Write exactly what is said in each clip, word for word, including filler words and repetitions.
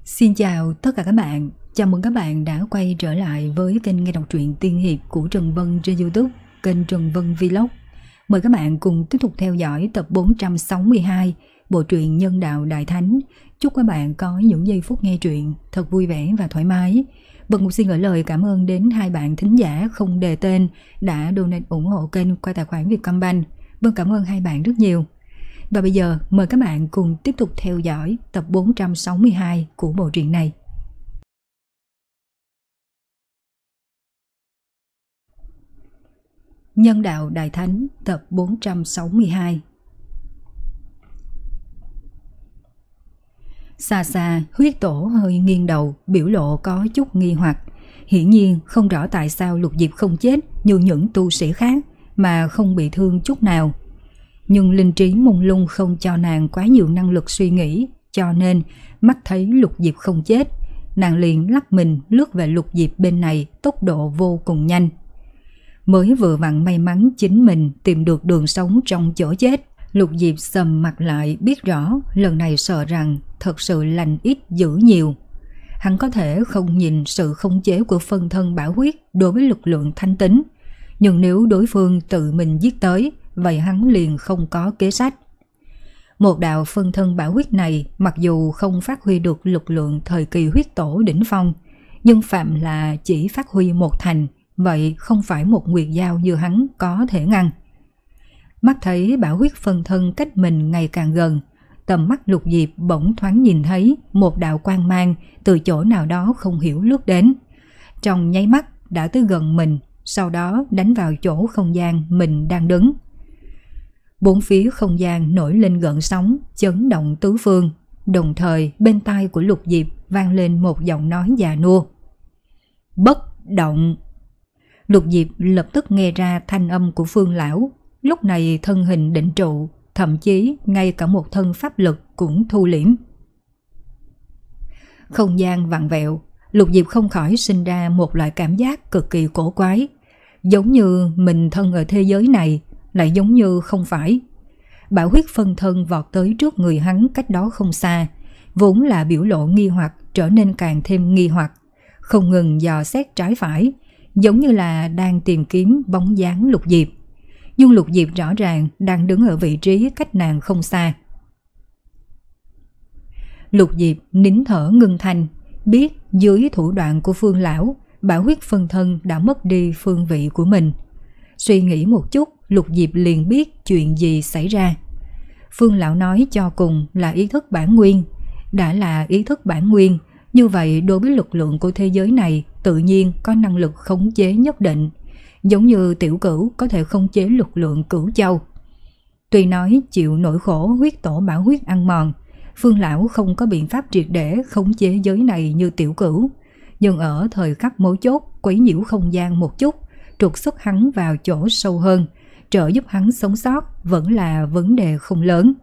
Xin chào tất cả các bạn, chào mừng các bạn đã quay trở lại với kênh nghe đọc truyện tiên hiệp của Trần Vân trên YouTube, kênh Trần Vân Vlog. Mời các bạn cùng tiếp tục theo dõi tập bốn trăm sáu mươi hai bộ truyện Nhân Đạo Đại Thánh. Chúc các bạn có những giây phút nghe truyện thật vui vẻ và thoải mái. Vân cũng xin gửi lời cảm ơn đến hai bạn thính giả không đề tên đã donate ủng hộ kênh qua tài khoản Vietcombank. Vân cảm ơn hai bạn rất nhiều. Và bây giờ mời các bạn cùng tiếp tục theo dõi tập bốn trăm sáu mươi hai của bộ truyện này. Nhân Đạo Đại Thánh tập bốn trăm sáu mươi hai. Xa xa, Huyết Tổ hơi nghiêng đầu, biểu lộ có chút nghi hoặc. Hiển nhiên không rõ tại sao Lục Diệp không chết như những tu sĩ khác mà không bị thương chút nào. Nhưng linh trí mông lung không cho nàng quá nhiều năng lực suy nghĩ, cho nên mắt thấy Lục Diệp không chết, nàng liền lắc mình lướt về Lục Diệp bên này tốc độ vô cùng nhanh. Mới vừa vặn may mắn chính mình tìm được đường sống trong chỗ chết, Lục Diệp sầm mặt lại biết rõ lần này sợ rằng thật sự lành ít dữ nhiều. Hắn có thể không nhìn sự khống chế của phân thân bảo huyết đối với lực lượng thanh tính, nhưng nếu đối phương tự mình giết tới, vậy hắn liền không có kế sách. Một đạo phân thân bảo huyết này mặc dù không phát huy được lực lượng thời kỳ huyết tổ đỉnh phong, nhưng phạm là chỉ phát huy một thành, vậy không phải một nguyệt dao như hắn có thể ngăn. Mắt thấy bảo huyết phân thân cách mình ngày càng gần, tầm mắt Lục Diệp bỗng thoáng nhìn thấy một đạo quang mang từ chỗ nào đó không hiểu lướt đến. Trong nháy mắt đã tới gần mình, sau đó đánh vào chỗ không gian mình đang đứng. Bốn phía không gian nổi lên gợn sóng, chấn động tứ phương, đồng thời bên tai của Lục Diệp vang lên một giọng nói già nua. Bất động! Lục Diệp lập tức nghe ra thanh âm của Phương Lão, lúc này thân hình định trụ, thậm chí ngay cả một thân pháp lực cũng thu liễm. Không gian vặn vẹo, Lục Diệp không khỏi sinh ra một loại cảm giác cực kỳ cổ quái, giống như mình thân ở thế giới này, lại giống như không phải. Bảo huyết phân thân vọt tới trước người hắn cách đó không xa, vốn là biểu lộ nghi hoặc trở nên càng thêm nghi hoặc, không ngừng dò xét trái phải, giống như là đang tìm kiếm bóng dáng Lục Diệp. Nhưng Lục Diệp rõ ràng đang đứng ở vị trí cách nàng không xa. Lục Diệp nín thở ngưng thanh, biết dưới thủ đoạn của Phương Lão, bảo huyết phân thân đã mất đi phương vị của mình. Suy nghĩ một chút, Lục Diệp liền biết chuyện gì xảy ra. Phương Lão nói cho cùng là ý thức bản nguyên. Đã là ý thức bản nguyên, như vậy đối với lực lượng của thế giới này tự nhiên có năng lực khống chế nhất định, giống như Tiểu Cửu có thể khống chế lực lượng Cửu Châu. Tuy nói chịu nỗi khổ huyết tổ bảo huyết ăn mòn, Phương Lão không có biện pháp triệt để khống chế giới này như Tiểu Cửu, nhưng ở thời khắc mấu chốt quấy nhiễu không gian một chút, trục xuất hắn vào chỗ sâu hơn, trợ giúp hắn sống sót vẫn là vấn đề không lớn.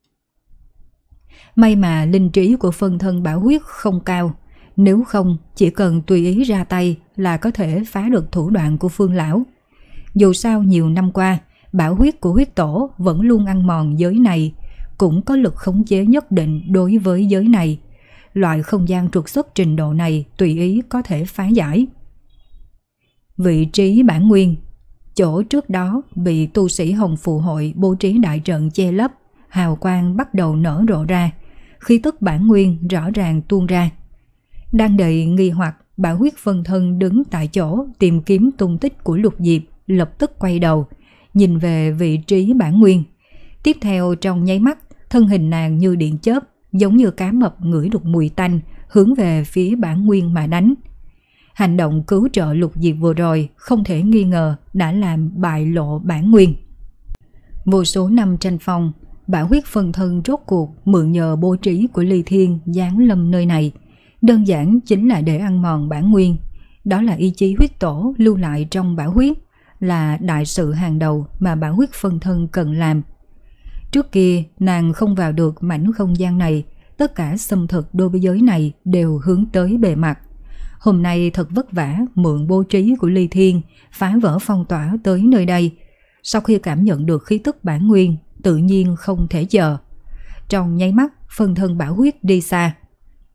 May mà linh trí của phân thân bảo huyết không cao, nếu không chỉ cần tùy ý ra tay là có thể phá được thủ đoạn của Phương Lão. Dù sao nhiều năm qua, bảo huyết của huyết tổ vẫn luôn ăn mòn giới này, cũng có lực khống chế nhất định đối với giới này. Loại không gian trục xuất trình độ này tùy ý có thể phá giải. Vị trí bản nguyên, chỗ trước đó bị tu sĩ Hồng Phù Hội bố trí đại trận che lấp, hào quang bắt đầu nở rộ ra, khí tức bản nguyên rõ ràng tuôn ra. Đang đầy nghi hoặc, bảo huyết phân thân đứng tại chỗ tìm kiếm tung tích của Lục Diệp, lập tức quay đầu, nhìn về vị trí bản nguyên. Tiếp theo trong nháy mắt, thân hình nàng như điện chớp, giống như cá mập ngửi được mùi tanh, hướng về phía bản nguyên mà đánh. Hành động cứu trợ Lục Diệp vừa rồi không thể nghi ngờ đã làm bại lộ bản nguyên. Vô số năm tranh phong, bảo huyết phân thân rốt cuộc mượn nhờ bố trí của Ly Thiên giáng lâm nơi này, đơn giản chính là để ăn mòn bản nguyên. Đó là ý chí huyết tổ lưu lại trong bảo huyết, là đại sự hàng đầu mà bảo huyết phân thân cần làm. Trước kia nàng không vào được mảnh không gian này, tất cả xâm thực đối với giới này đều hướng tới bề mặt. Hôm nay thật vất vả mượn bố trí của Ly Thiên phá vỡ phong tỏa tới nơi đây. Sau khi cảm nhận được khí tức bản nguyên, tự nhiên không thể chờ. Trong nháy mắt, phân thân bảo huyết đi xa.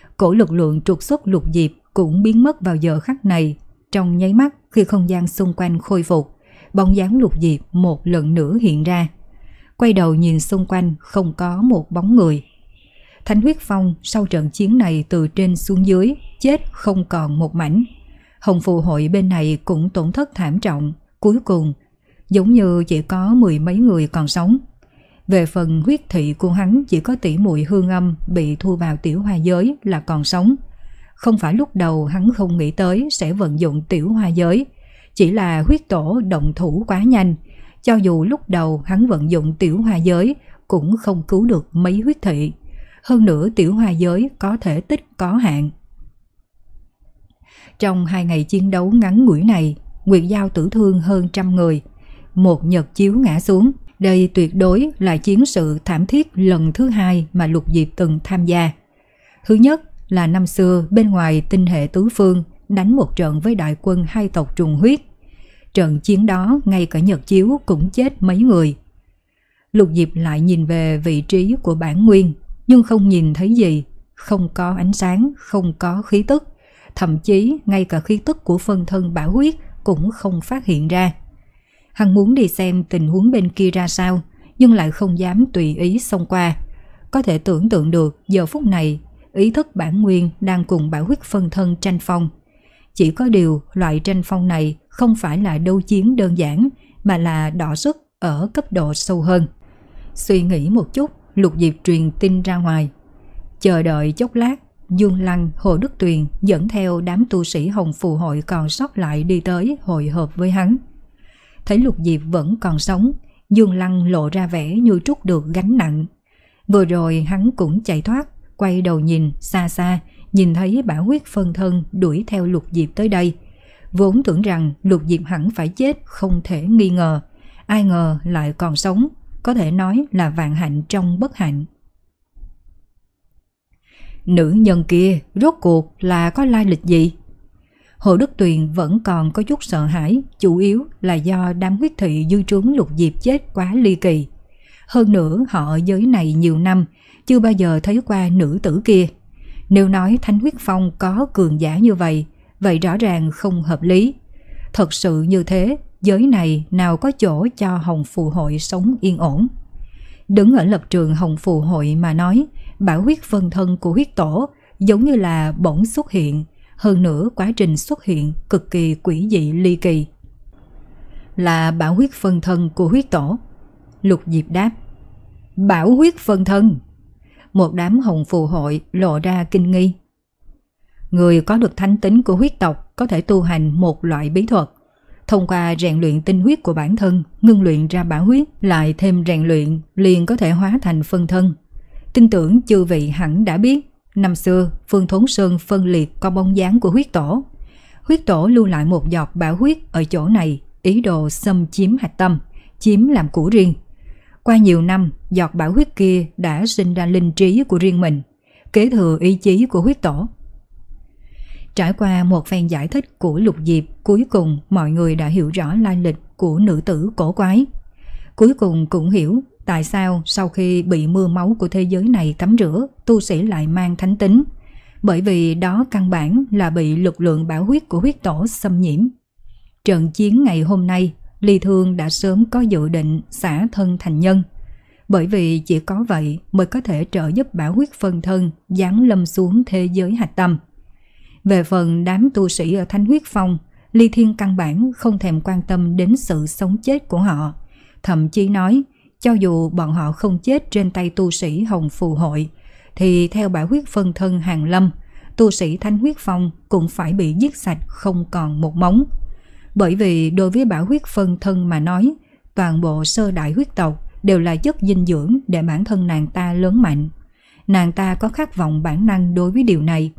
Cổ lực lượng trục xuất Lục Diệp cũng biến mất vào giờ khắc này. Trong nháy mắt khi không gian xung quanh khôi phục, bóng dáng Lục Diệp một lần nữa hiện ra. Quay đầu nhìn xung quanh không có một bóng người. Thánh Huyết Phong sau trận chiến này từ trên xuống dưới chết không còn một mảnh. Hồng Phù Hội bên này cũng tổn thất thảm trọng, cuối cùng giống như chỉ có mười mấy người còn sống. Về phần huyết thị của hắn chỉ có tỷ muội Hương Âm bị thu vào tiểu hoa giới là còn sống. Không phải lúc đầu hắn không nghĩ tới sẽ vận dụng tiểu hoa giới, chỉ là huyết tổ động thủ quá nhanh. Cho dù lúc đầu hắn vận dụng tiểu hoa giới cũng không cứu được mấy huyết thị. Hơn nữa tiểu hoa giới có thể tích có hạn. Trong hai ngày chiến đấu ngắn ngủi này, Nguyệt Giao tử thương hơn trăm người. Một nhật chiếu ngã xuống. Đây tuyệt đối là chiến sự thảm thiết lần thứ hai mà Lục Diệp từng tham gia. Thứ nhất là năm xưa bên ngoài tinh hệ tứ phương đánh một trận với đại quân hai tộc trùng huyết. Trận chiến đó ngay cả nhật chiếu cũng chết mấy người. Lục Diệp lại nhìn về vị trí của bản nguyên, nhưng không nhìn thấy gì. Không có ánh sáng, không có khí tức. Thậm chí ngay cả khí tức của phân thân bảo huyết cũng không phát hiện ra. Hắn muốn đi xem tình huống bên kia ra sao, nhưng lại không dám tùy ý xông qua. Có thể tưởng tượng được giờ phút này ý thức bản nguyên đang cùng bảo huyết phân thân tranh phong. Chỉ có điều loại tranh phong này không phải là đấu chiến đơn giản, mà là đọ sức ở cấp độ sâu hơn. Suy nghĩ một chút, Lục Diệp truyền tin ra ngoài. Chờ đợi chốc lát, Dương Lăng, Hồ Đức Tuyền dẫn theo đám tu sĩ Hồng Phù Hội còn sót lại đi tới hội họp với hắn. Thấy Lục Diệp vẫn còn sống, Dương Lăng lộ ra vẻ như trút được gánh nặng. Vừa rồi hắn cũng chạy thoát, quay đầu nhìn xa xa, nhìn thấy bảo huyết phân thân đuổi theo Lục Diệp tới đây. Vốn tưởng rằng Lục Diệp hẳn phải chết không thể nghi ngờ, ai ngờ lại còn sống, có thể nói là vạn hạnh trong bất hạnh. Nữ nhân kia rốt cuộc là có lai lịch gì? Hồ Đức Tuyền vẫn còn có chút sợ hãi, chủ yếu là do đám huyết thị dư trướng Lục Diệp chết quá ly kỳ. Hơn nữa họ ở giới này nhiều năm, chưa bao giờ thấy qua nữ tử kia. Nếu nói Thánh Huyết Phong có cường giả như vậy, vậy rõ ràng không hợp lý. Thật sự như thế, giới này nào có chỗ cho Hồng Phù Hội sống yên ổn. Đứng ở lập trường Hồng Phù Hội mà nói, bảo huyết phân thân của huyết tổ giống như là bỗng xuất hiện. Hơn nữa quá trình xuất hiện cực kỳ quỷ dị ly kỳ. Là bảo huyết phân thân của huyết tổ. Lục Diệp đáp. Bảo huyết phân thân? Một đám Hồng Phù Hội lộ ra kinh nghi. Người có được thánh tính của huyết tộc có thể tu hành một loại bí thuật. Thông qua rèn luyện tinh huyết của bản thân, ngưng luyện ra bảo huyết, lại thêm rèn luyện, liền có thể hóa thành phân thân. Tin tưởng chư vị hẳn đã biết, năm xưa Phương Thốn Sơn phân liệt có bóng dáng của huyết tổ. Huyết tổ lưu lại một giọt bảo huyết ở chỗ này, ý đồ xâm chiếm hạch tâm, chiếm làm của riêng. Qua nhiều năm, giọt bảo huyết kia đã sinh ra linh trí của riêng mình, kế thừa ý chí của huyết tổ. Trải qua một phen giải thích của Lục Diệp, cuối cùng mọi người đã hiểu rõ lai lịch của nữ tử cổ quái. Cuối cùng cũng hiểu tại sao sau khi bị mưa máu của thế giới này tắm rửa, tu sĩ lại mang thánh tính. Bởi vì đó căn bản là bị lực lượng bảo huyết của huyết tổ xâm nhiễm. Trận chiến ngày hôm nay, Ly Thương đã sớm có dự định xả thân thành nhân. Bởi vì chỉ có vậy mới có thể trợ giúp bảo huyết phân thân giáng lâm xuống thế giới hạch tâm. Về phần đám tu sĩ ở Thánh Huyết Phong, Ly Thiên căn bản không thèm quan tâm đến sự sống chết của họ. Thậm chí nói, cho dù bọn họ không chết trên tay tu sĩ Hồng Phù Hội, thì theo bảo huyết phân thân hàng lâm, tu sĩ Thánh Huyết Phong cũng phải bị giết sạch không còn một mống. Bởi vì đối với bảo huyết phân thân mà nói, toàn bộ sơ đại huyết tộc đều là chất dinh dưỡng để bản thân nàng ta lớn mạnh. Nàng ta có khát vọng bản năng đối với điều này.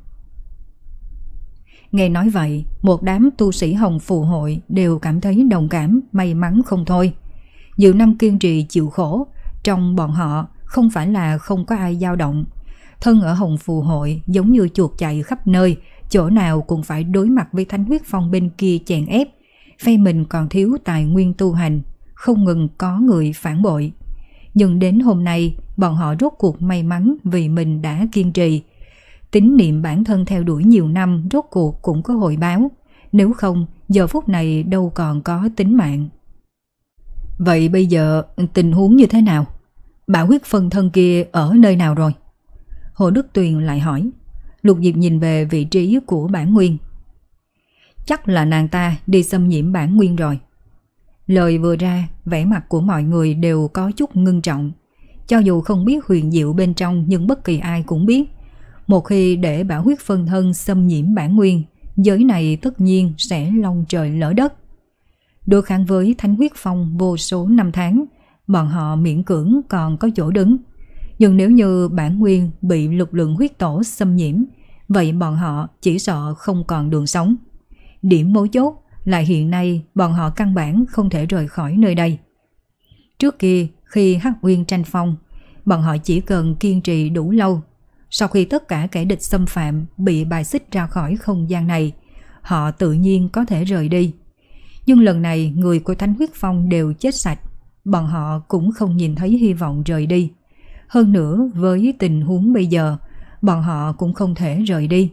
Nghe nói vậy, một đám tu sĩ Hồng Phù Hội đều cảm thấy đồng cảm, may mắn không thôi. Nhiều năm kiên trì chịu khổ, trong bọn họ không phải là không có ai dao động. Thân ở Hồng Phù Hội giống như chuột chạy khắp nơi, chỗ nào cũng phải đối mặt với Thánh Huyết Phong bên kia chèn ép. Phe mình còn thiếu tài nguyên tu hành, không ngừng có người phản bội. Nhưng đến hôm nay, bọn họ rốt cuộc may mắn vì mình đã kiên trì. tín niệm bản thân theo đuổi nhiều năm rốt cuộc cũng có hồi báo, nếu không giờ phút này đâu còn có tính mạng. Vậy bây giờ tình huống như thế nào? Bảo huyết phân thân kia ở nơi nào rồi? Hồ Đức Tuyền lại hỏi. Lục Diệp nhìn về vị trí của bản nguyên. Chắc là nàng ta đi xâm nhiễm bản nguyên rồi. Lời vừa ra, vẻ mặt của mọi người đều có chút ngưng trọng. Cho dù không biết huyền diệu bên trong, nhưng bất kỳ ai cũng biết, một khi để bảo huyết phân thân xâm nhiễm bản nguyên, giới này tất nhiên sẽ long trời lỡ đất. Đối kháng với Thánh Huyết Phong vô số năm tháng, bọn họ miễn cưỡng còn có chỗ đứng. Nhưng nếu như bản nguyên bị lực lượng huyết tổ xâm nhiễm, vậy bọn họ chỉ sợ không còn đường sống. Điểm mấu chốt là hiện nay bọn họ căn bản không thể rời khỏi nơi đây. Trước kia khi Hắc Uyên tranh phong, bọn họ chỉ cần kiên trì đủ lâu. Sau khi tất cả kẻ địch xâm phạm bị bài xích ra khỏi không gian này, họ tự nhiên có thể rời đi. Nhưng lần này người của Thánh Huyết Phong đều chết sạch, bọn họ cũng không nhìn thấy hy vọng rời đi. Hơn nữa với tình huống bây giờ, bọn họ cũng không thể rời đi.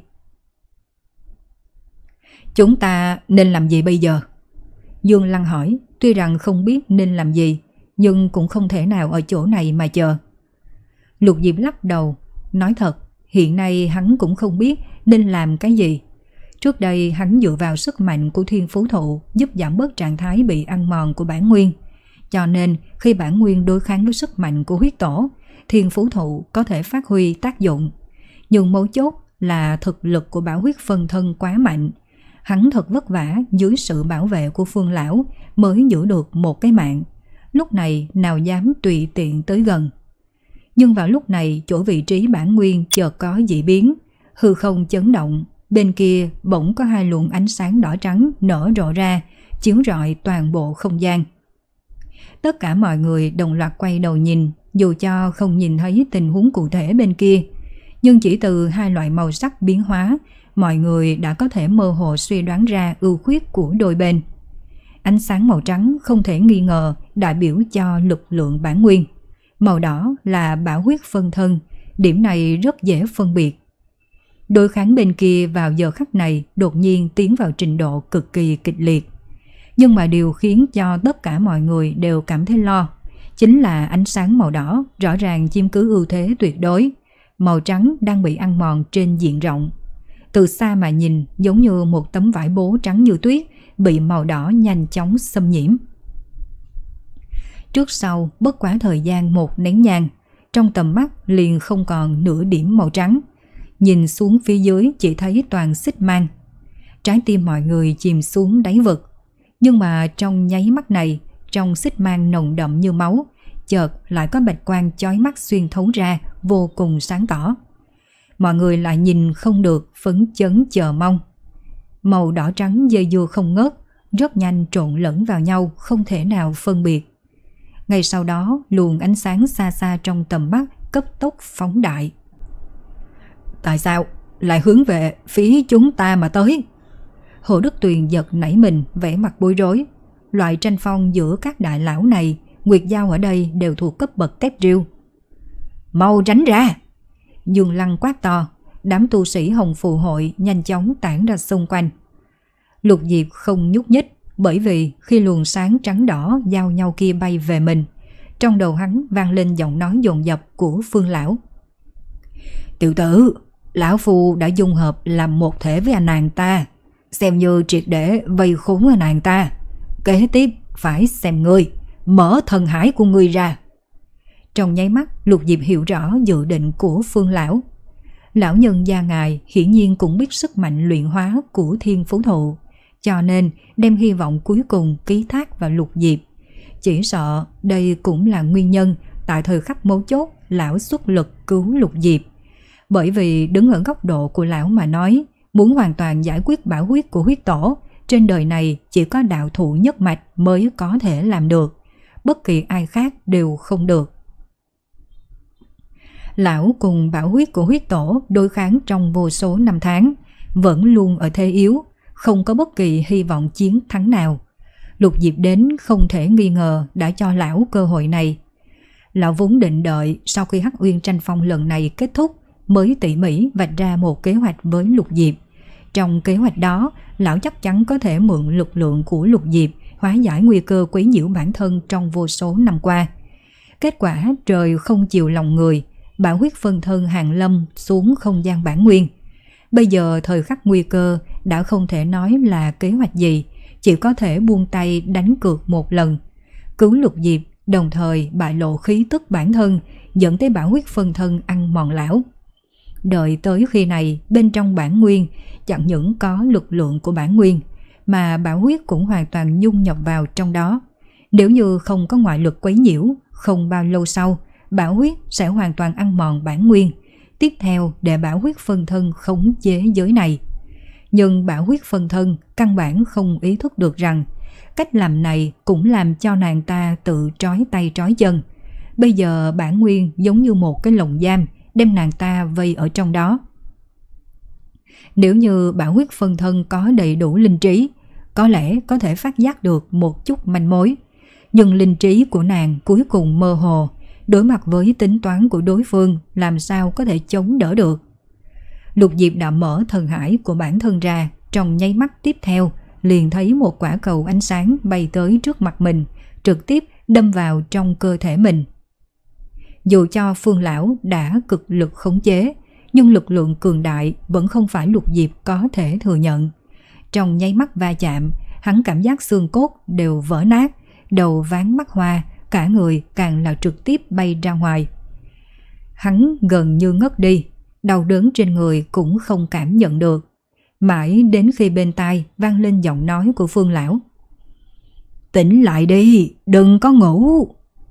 Chúng ta nên làm gì bây giờ? Dương Lăng hỏi, tuy rằng không biết nên làm gì, nhưng cũng không thể nào ở chỗ này mà chờ. Lục Diệp lắc đầu, nói thật, hiện nay hắn cũng không biết nên làm cái gì. Trước đây hắn dựa vào sức mạnh của Thiên Phú Thụ giúp giảm bớt trạng thái bị ăn mòn của bản nguyên. Cho nên khi bản nguyên đối kháng với sức mạnh của huyết tổ, Thiên Phú Thụ có thể phát huy tác dụng. Nhưng mấu chốt là thực lực của bảo huyết phân thân quá mạnh. Hắn thật vất vả dưới sự bảo vệ của Phương Lão mới giữ được một cái mạng. Lúc này nào dám tùy tiện tới gần. Nhưng vào lúc này chỗ vị trí bản nguyên chợt có dị biến, hư không chấn động. Bên kia bỗng có hai luồng ánh sáng đỏ trắng nở rộ ra, chiếu rọi toàn bộ không gian. Tất cả mọi người đồng loạt quay đầu nhìn, dù cho không nhìn thấy tình huống cụ thể bên kia. Nhưng chỉ từ hai loại màu sắc biến hóa, mọi người đã có thể mơ hồ suy đoán ra ưu khuyết của đôi bên. Ánh sáng màu trắng không thể nghi ngờ đại biểu cho lực lượng bản nguyên. Màu đỏ là bảo huyết phân thân, điểm này rất dễ phân biệt. Đối kháng bên kia vào giờ khắc này đột nhiên tiến vào trình độ cực kỳ kịch liệt. Nhưng mà điều khiến cho tất cả mọi người đều cảm thấy lo, chính là ánh sáng màu đỏ rõ ràng chiếm cứ ưu thế tuyệt đối. Màu trắng đang bị ăn mòn trên diện rộng. Từ xa mà nhìn giống như một tấm vải bố trắng như tuyết bị màu đỏ nhanh chóng xâm nhiễm. Trước sau bất quá thời gian một nén nhang, trong tầm mắt liền không còn nửa điểm màu trắng. Nhìn xuống phía dưới chỉ thấy toàn xích mang. Trái tim mọi người chìm xuống đáy vực. Nhưng mà trong nháy mắt này, trong xích mang nồng đậm như máu, chợt lại có bạch quang chói mắt xuyên thấu ra, vô cùng sáng tỏ. Mọi người lại nhìn không được, phấn chấn chờ mong. Màu đỏ trắng dây dưa không ngớt, rất nhanh trộn lẫn vào nhau, không thể nào phân biệt. Ngay sau đó, luồng ánh sáng xa xa trong tầm mắt cấp tốc phóng đại. Tại sao lại hướng về phía chúng ta mà tới? Hồ Đức Tuyền giật nảy mình, vẻ mặt bối rối. Loại tranh phong giữa các đại lão này, Nguyệt Giao ở đây đều thuộc cấp bậc tép riêu. Mau tránh ra! Dương Lăng quát to, đám tu sĩ Hồng Phù Hội nhanh chóng tản ra xung quanh. Lục Diệp không nhúc nhích, bởi vì khi luồng sáng trắng đỏ giao nhau kia bay về mình, trong đầu hắn vang lên giọng nói dồn dập của Phương Lão. Tiểu tử, lão phu đã dung hợp làm một thể với anh nàng ta, xem như triệt để vây khốn anh nàng ta. Kế tiếp phải xem ngươi, mở thần hải của ngươi ra. Trong nháy mắt, Lục Diệp hiểu rõ dự định của Phương Lão. Lão nhân gia ngài hiển nhiên cũng biết sức mạnh luyện hóa của Thiên Phú Thụ, cho nên đem hy vọng cuối cùng ký thác vào Lục Diệp. Chỉ sợ đây cũng là nguyên nhân tại thời khắc mấu chốt lão xuất lực cứu Lục Diệp. Bởi vì đứng ở góc độ của lão mà nói, muốn hoàn toàn giải quyết bảo huyết của huyết tổ, trên đời này chỉ có đạo thủ nhất mạch mới có thể làm được. Bất kỳ ai khác đều không được. Lão cùng bảo huyết của huyết tổ đối kháng trong vô số năm tháng, vẫn luôn ở thế yếu, không có bất kỳ hy vọng chiến thắng nào. Lục Diệp đến không thể nghi ngờ đã cho lão cơ hội này. Lão vốn định đợi sau khi Hắc Uyên tranh phong lần này kết thúc mới tỉ mỉ vạch ra một kế hoạch với Lục Diệp. Trong kế hoạch đó, lão chắc chắn có thể mượn lực lượng của Lục Diệp hóa giải nguy cơ quấy nhiễu bản thân trong vô số năm qua. Kết quả trời không chiều lòng người, bảo huyết phân thân hàng lâm xuống không gian bản nguyên. Bây giờ thời khắc nguy cơ đã không thể nói là kế hoạch gì, chỉ có thể buông tay đánh cược một lần. Cứu Lục Diệp, đồng thời bại lộ khí tức bản thân, dẫn tới bảo huyết phân thân ăn mòn lão. Đợi tới khi này, bên trong bản nguyên chẳng những có lực lượng của bản nguyên, mà bảo huyết cũng hoàn toàn dung nhập vào trong đó. Nếu như không có ngoại lực quấy nhiễu, không bao lâu sau, bảo huyết sẽ hoàn toàn ăn mòn bản nguyên. Tiếp theo để bảo huyết phân thân khống chế giới này. Nhưng bảo huyết phân thân căn bản không ý thức được rằng cách làm này cũng làm cho nàng ta tự trói tay trói chân. Bây giờ bản nguyên giống như một cái lồng giam đem nàng ta vây ở trong đó. Nếu như bảo huyết phân thân có đầy đủ linh trí, có lẽ có thể phát giác được một chút manh mối. Nhưng linh trí của nàng cuối cùng mơ hồ, đối mặt với tính toán của đối phương làm sao có thể chống đỡ được. Lục Diệp đã mở thần hải của bản thân ra, trong nháy mắt tiếp theo liền thấy một quả cầu ánh sáng bay tới trước mặt mình, trực tiếp đâm vào trong cơ thể mình. Dù cho Phương lão đã cực lực khống chế, nhưng lực lượng cường đại vẫn không phải Lục Diệp có thể thừa nhận. Trong nháy mắt va chạm, hắn cảm giác xương cốt đều vỡ nát, đầu váng mắt hoa, cả người càng là trực tiếp bay ra ngoài. Hắn gần như ngất đi, đau đớn trên người cũng không cảm nhận được. Mãi đến khi bên tai vang lên giọng nói của Phương lão. Tỉnh lại đi, đừng có ngủ.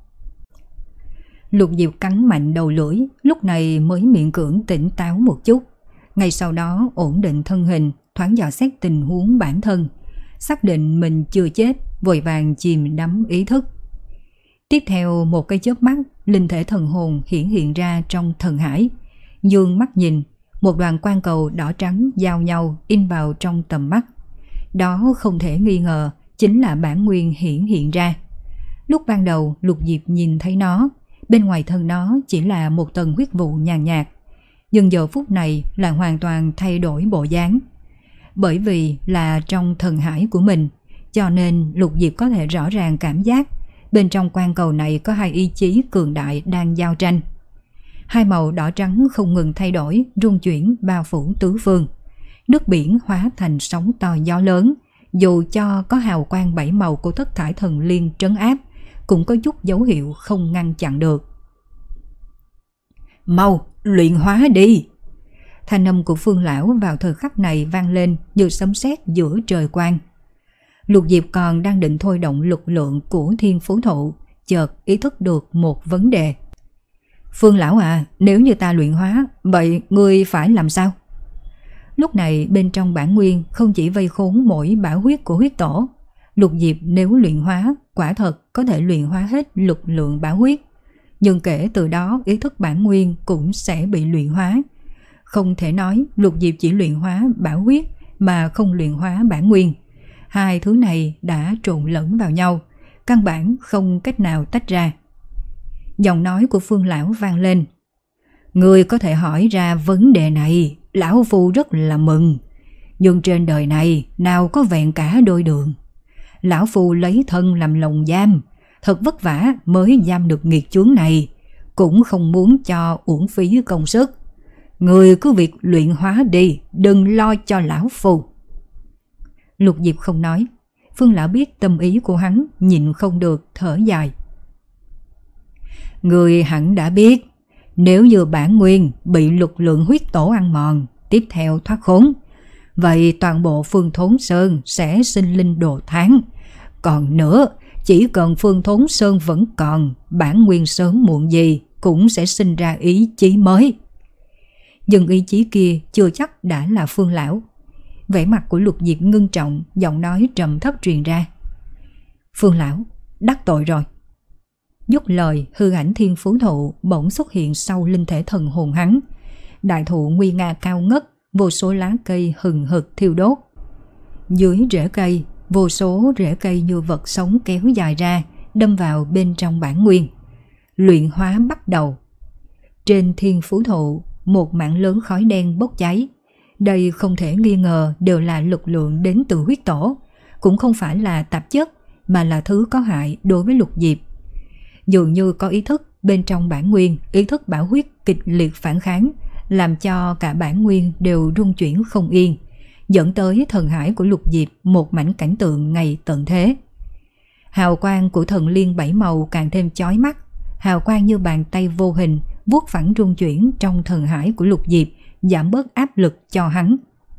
Lục Diệp cắn mạnh đầu lưỡi, lúc này mới miễn cưỡng tỉnh táo một chút. Ngay sau đó ổn định thân hình, thoáng dò xét tình huống bản thân, xác định mình chưa chết, vội vàng chìm đắm ý thức. Tiếp theo một cái chớp mắt, linh thể thần hồn hiển hiện ra trong thần hải. Dương mắt nhìn, một đoàn quang cầu đỏ trắng giao nhau in vào trong tầm mắt. Đó không thể nghi ngờ chính là bản nguyên hiển hiện ra. Lúc ban đầu Lục Diệp nhìn thấy nó, bên ngoài thân nó chỉ là một tầng huyết vụ nhàn nhạt, nhưng giờ phút này là hoàn toàn thay đổi bộ dáng. Bởi vì là trong thần hải của mình, cho nên Lục Diệp có thể rõ ràng cảm giác bên trong quang cầu này có hai ý chí cường đại đang giao tranh. Hai màu đỏ trắng không ngừng thay đổi, rung chuyển bao phủ tứ phương. Nước biển hóa thành sóng to gió lớn, dù cho có hào quang bảy màu của thất thải thần liên trấn áp, cũng có chút dấu hiệu không ngăn chặn được. Mau, luyện hóa đi! Thanh âm của Phương lão vào thời khắc này vang lên như sấm sét giữa trời quang. Lục Diệp còn đang định thôi động lực lượng của thiên phú thụ, chợt ý thức được một vấn đề. Phương lão à, nếu như ta luyện hóa, vậy ngươi phải làm sao? Lúc này bên trong bản nguyên không chỉ vây khốn mỗi bảo huyết của huyết tổ. Lục Diệp nếu luyện hóa, quả thật có thể luyện hóa hết lực lượng bảo huyết. Nhưng kể từ đó ý thức bản nguyên cũng sẽ bị luyện hóa. Không thể nói Lục Diệp chỉ luyện hóa bảo huyết mà không luyện hóa bản nguyên. Hai thứ này đã trộn lẫn vào nhau, căn bản không cách nào tách ra. Giọng nói của Phương lão vang lên. Ngươi có thể hỏi ra vấn đề này, lão phu rất là mừng. Nhưng trên đời này nào có vẹn cả đôi đường. Lão phu lấy thân làm lồng giam, thật vất vả mới giam được nghiệt chướng này, cũng không muốn cho uổng phí công sức. Ngươi cứ việc luyện hóa đi, đừng lo cho lão phu. Lục Diệp không nói. Phương lão biết tâm ý của hắn, nhịn không được thở dài. Ngươi hẳn đã biết, nếu như bản nguyên bị lực lượng huyết tổ ăn mòn, tiếp theo thoát khốn, vậy toàn bộ Phương Thốn Sơn sẽ sinh linh đồ tháng. Còn nữa, chỉ cần Phương Thốn Sơn vẫn còn, bản nguyên sớm muộn gì cũng sẽ sinh ra ý chí mới. Nhưng ý chí kia chưa chắc đã là Phương lão. Vẻ mặt của Lục Diệp ngưng trọng, giọng nói trầm thấp truyền ra. Phương lão, đắc tội rồi. Dứt lời, hư ảnh thiên phú thụ bỗng xuất hiện sau linh thể thần hồn hắn. Đại thụ nguy nga cao ngất, vô số lá cây hừng hực thiêu đốt. Dưới rễ cây, vô số rễ cây như vật sống kéo dài ra, đâm vào bên trong bản nguyên. Luyện hóa bắt đầu. Trên thiên phú thụ, một mảng lớn khói đen bốc cháy. Đây không thể nghi ngờ đều là lực lượng đến từ huyết tổ, cũng không phải là tạp chất mà là thứ có hại đối với Lục Diệp. Dường như có ý thức bên trong bản nguyên, ý thức bảo huyết kịch liệt phản kháng, làm cho cả bản nguyên đều rung chuyển không yên, dẫn tới thần hải của Lục Diệp một mảnh cảnh tượng ngày tận thế. Hào quang của thần liên bảy màu càng thêm chói mắt, hào quang như bàn tay vô hình vuốt phẳng rung chuyển trong thần hải của Lục Diệp, giảm bớt áp lực cho hắn.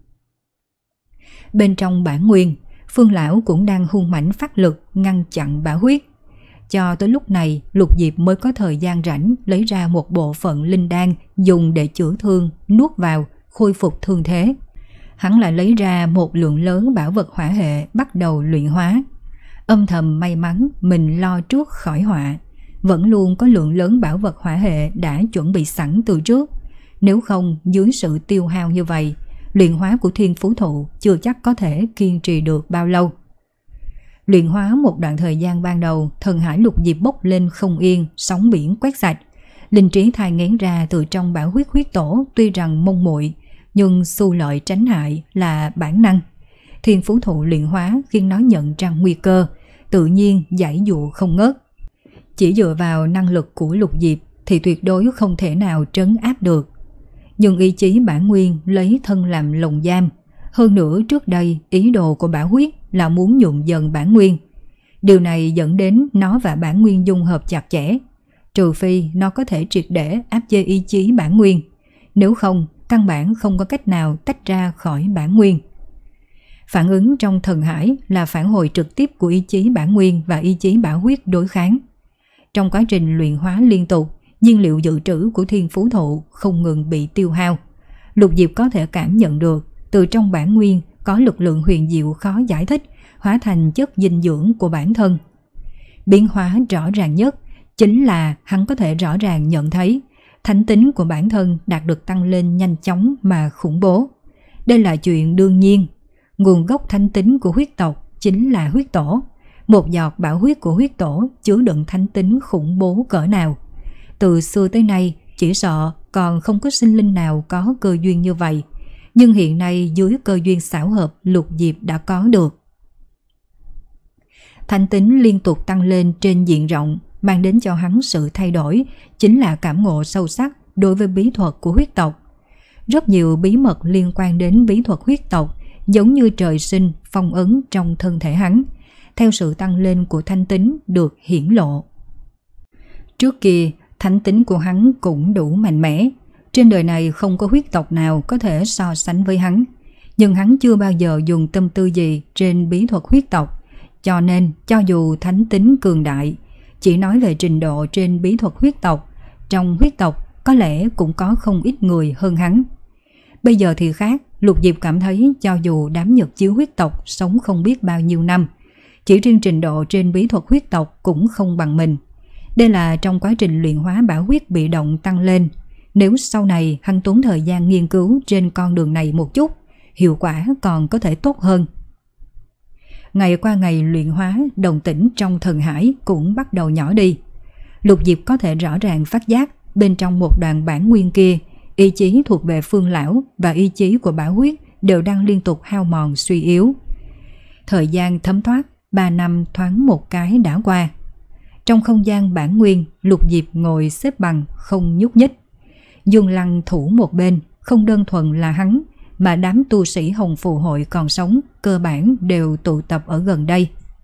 Bên trong bản nguyên, Phương Lão cũng đang hung mãnh phát lực ngăn chặn bão huyết. Cho tới lúc này, Lục Diệp mới có thời gian rảnh lấy ra một bộ phận linh đan dùng để chữa thương, nuốt vào, khôi phục thương thế. Hắn lại lấy ra một lượng lớn bảo vật hỏa hệ bắt đầu luyện hóa. Âm thầm may mắn mình lo trước khỏi họa, vẫn luôn có lượng lớn bảo vật hỏa hệ đã chuẩn bị sẵn từ trước. Nếu không, dưới sự tiêu hao như vậy, luyện hóa của Thiên Phú Thụ chưa chắc có thể kiên trì được bao lâu. Luyện hóa một đoạn thời gian ban đầu, thần hải Lục Diệp bốc lên không yên, sóng biển quét sạch. Linh trí thai nghén ra từ trong bảo huyết huyết tổ tuy rằng mông muội, nhưng xu lợi tránh hại là bản năng. Thiên Phú Thụ luyện hóa khiến nó nhận ra nguy cơ, tự nhiên giải dụ không ngớt. Chỉ dựa vào năng lực của Lục Diệp thì tuyệt đối không thể nào trấn áp được. Nhưng ý chí bản nguyên lấy thân làm lồng giam. Hơn nữa trước đây ý đồ của bảo huyết là muốn nhuộm dần bản nguyên. Điều này dẫn đến nó và bản nguyên dung hợp chặt chẽ. Trừ phi nó có thể triệt để áp chế ý chí bản nguyên. Nếu không, căn bản không có cách nào tách ra khỏi bản nguyên. Phản ứng trong thần hải là phản hồi trực tiếp của ý chí bản nguyên và ý chí bảo huyết đối kháng. Trong quá trình luyện hóa liên tục, nhiên liệu dự trữ của Thiên Phú Thụ không ngừng bị tiêu hao. Lục Diệp có thể cảm nhận được từ trong bản nguyên có lực lượng huyền diệu khó giải thích, hóa thành chất dinh dưỡng của bản thân. Biến hóa rõ ràng nhất chính là hắn có thể rõ ràng nhận thấy thánh tính của bản thân đạt được tăng lên nhanh chóng mà khủng bố. Đây là chuyện đương nhiên. Nguồn gốc thánh tính của huyết tộc chính là huyết tổ. Một giọt bảo huyết của huyết tổ chứa đựng thánh tính khủng bố cỡ nào. Từ xưa tới nay chỉ sợ còn không có sinh linh nào có cơ duyên như vậy. Nhưng hiện nay dưới cơ duyên xảo hợp, Lục Diệp đã có được. Thánh tính liên tục tăng lên trên diện rộng, mang đến cho hắn sự thay đổi, chính là cảm ngộ sâu sắc đối với bí thuật của huyết tộc. Rất nhiều bí mật liên quan đến bí thuật huyết tộc giống như trời sinh phong ấn trong thân thể hắn, theo sự tăng lên của thánh tính được hiển lộ. Trước kia, thánh tính của hắn cũng đủ mạnh mẽ. Trên đời này không có huyết tộc nào có thể so sánh với hắn. Nhưng hắn chưa bao giờ dùng tâm tư gì trên bí thuật huyết tộc. Cho nên, cho dù thánh tính cường đại, chỉ nói về trình độ trên bí thuật huyết tộc, trong huyết tộc có lẽ cũng có không ít người hơn hắn. Bây giờ thì khác, Lục Diệp cảm thấy cho dù đám Nhật Chiếu huyết tộc sống không biết bao nhiêu năm, chỉ riêng trình độ trên bí thuật huyết tộc cũng không bằng mình. Đây là trong quá trình luyện hóa bảo huyết bị động tăng lên. Nếu sau này hắn tốn thời gian nghiên cứu trên con đường này một chút, hiệu quả còn có thể tốt hơn. Ngày qua ngày luyện hóa, đồng tĩnh trong thần hải cũng bắt đầu nhỏ đi. Lục Diệp có thể rõ ràng phát giác bên trong một đoàn bản nguyên kia, ý chí thuộc về Phương Lão và ý chí của bảo huyết đều đang liên tục hao mòn suy yếu. Thời gian thấm thoát, ba năm thoáng một cái đã qua. Trong không gian bản nguyên, Lục Diệp ngồi xếp bằng không nhúc nhích. Dương Lăng thủ một bên, không đơn thuần là hắn, mà đám tu sĩ Hồng Phù Hội còn sống cơ bản đều tụ tập ở gần đây.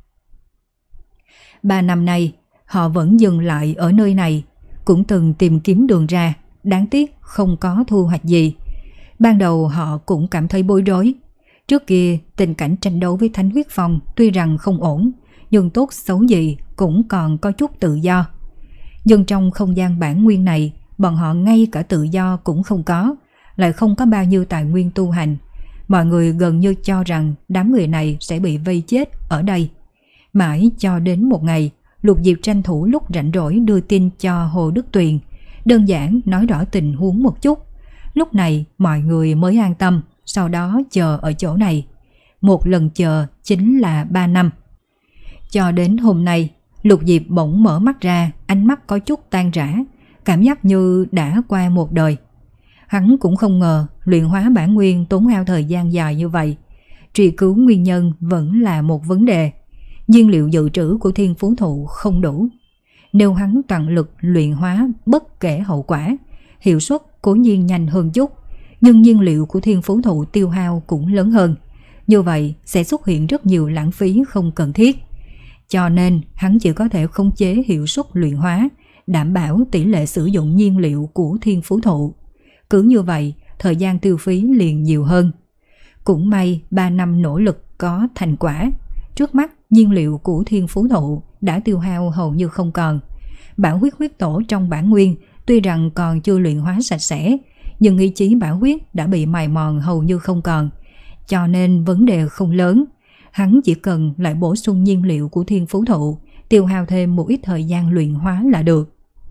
Ba năm nay, họ vẫn dừng lại ở nơi này, cũng từng tìm kiếm đường ra, đáng tiếc không có thu hoạch gì. Ban đầu họ cũng cảm thấy bối rối. Trước kia, tình cảnh tranh đấu với Thánh Huyết Phong tuy rằng không ổn, nhưng tốt xấu gì cũng còn có chút tự do. Nhưng trong không gian bản nguyên này, bọn họ ngay cả tự do cũng không có, lại không có bao nhiêu tài nguyên tu hành. Mọi người gần như cho rằng đám người này sẽ bị vây chết ở đây. Mãi cho đến một ngày, Lục Diệp tranh thủ lúc rảnh rỗi đưa tin cho Hồ Đức Tuyền, đơn giản nói rõ tình huống một chút. Lúc này mọi người mới an tâm, sau đó chờ ở chỗ này. Một lần chờ chính là ba năm. Cho đến hôm nay, Lục Diệp bỗng mở mắt ra, ánh mắt có chút tan rã, cảm giác như đã qua một đời. Hắn cũng không ngờ luyện hóa bản nguyên tốn hao thời gian dài như vậy. Truy cứu nguyên nhân vẫn là một vấn đề. Nhiên liệu dự trữ của thiên phú thụ không đủ. Nếu hắn toàn lực luyện hóa bất kể hậu quả, hiệu suất cố nhiên nhanh hơn chút, nhưng nhiên liệu của thiên phú thụ tiêu hao cũng lớn hơn. Như vậy sẽ xuất hiện rất nhiều lãng phí không cần thiết. Cho nên hắn chỉ có thể khống chế hiệu suất luyện hóa, đảm bảo tỷ lệ sử dụng nhiên liệu của thiên phú thụ. Cứ như vậy, thời gian tiêu phí liền nhiều hơn. Cũng may ba năm nỗ lực có thành quả. Trước mắt, nhiên liệu của thiên phú thụ đã tiêu hao hầu như không còn. Bảo huyết huyết tổ trong bản nguyên tuy rằng còn chưa luyện hóa sạch sẽ, nhưng ý chí bảo huyết đã bị mài mòn hầu như không còn. Cho nên vấn đề không lớn. Hắn chỉ cần lại bổ sung nhiên liệu của thiên phú thụ, tiêu hao thêm một ít thời gian luyện hóa là được.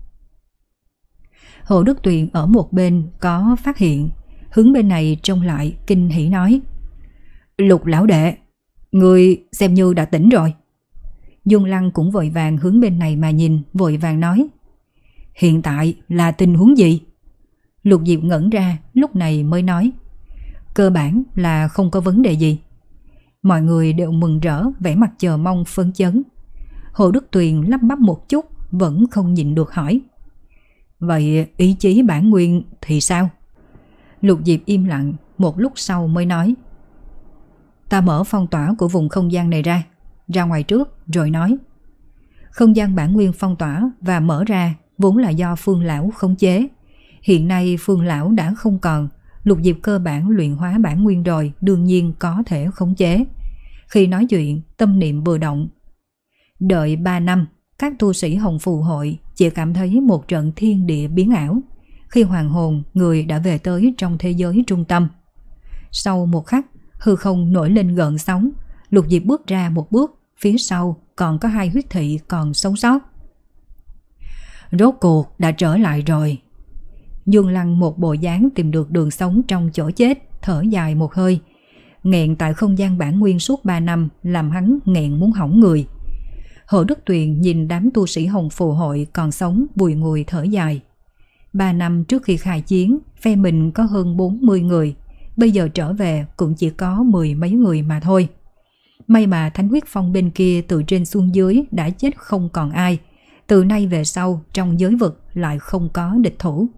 Hồ Đức Tuyền ở một bên có phát hiện, hướng bên này trông lại kinh hỉ nói: Lục lão đệ, người xem như đã tỉnh rồi. Dung Lăng cũng vội vàng hướng bên này mà nhìn, vội vàng nói: Hiện tại là tình huống gì? Lục Diệp ngẩn ra, lúc này mới nói: Cơ bản là không có vấn đề gì. Mọi người đều mừng rỡ, vẻ mặt chờ mong phấn chấn. Hồ Đức Tuyền lắp bắp một chút, vẫn không nhịn được hỏi: Vậy ý chí bản nguyên thì sao? Lục Diệp im lặng, một lúc sau mới nói: Ta mở phong tỏa của vùng không gian này ra, ra ngoài trước rồi nói. Không gian bản nguyên phong tỏa và mở ra vốn là do Phương lão khống chế. Hiện nay Phương lão đã không còn, Lục Diệp cơ bản luyện hóa bản nguyên rồi, đương nhiên có thể khống chế. Khi nói chuyện, tâm niệm vừa động. Đợi ba năm, các tu sĩ Hồng Phù hội chỉ cảm thấy một trận thiên địa biến ảo. Khi hoàn hồn, người đã về tới trong thế giới trung tâm. Sau một khắc, hư không nổi lên gợn sóng. Lục Diệp bước ra một bước, phía sau còn có hai huyết thị còn sống sót. Rốt cuộc đã trở lại rồi. Dương Lăng một bộ dáng tìm được đường sống trong chỗ chết, thở dài một hơi. Nghẹn tại không gian bản nguyên suốt ba năm làm hắn nghẹn muốn hỏng người. Hồ Đức Tuyền nhìn đám tu sĩ Hồng Phù hội còn sống, bùi ngùi thở dài. Ba năm trước khi khai chiến, phe mình có hơn bốn mươi người, bây giờ trở về cũng chỉ có mười mấy người mà thôi. May mà Thánh Huyết Phong bên kia từ trên xuống dưới đã chết không còn ai. Từ nay về sau trong giới vực lại không có địch thủ.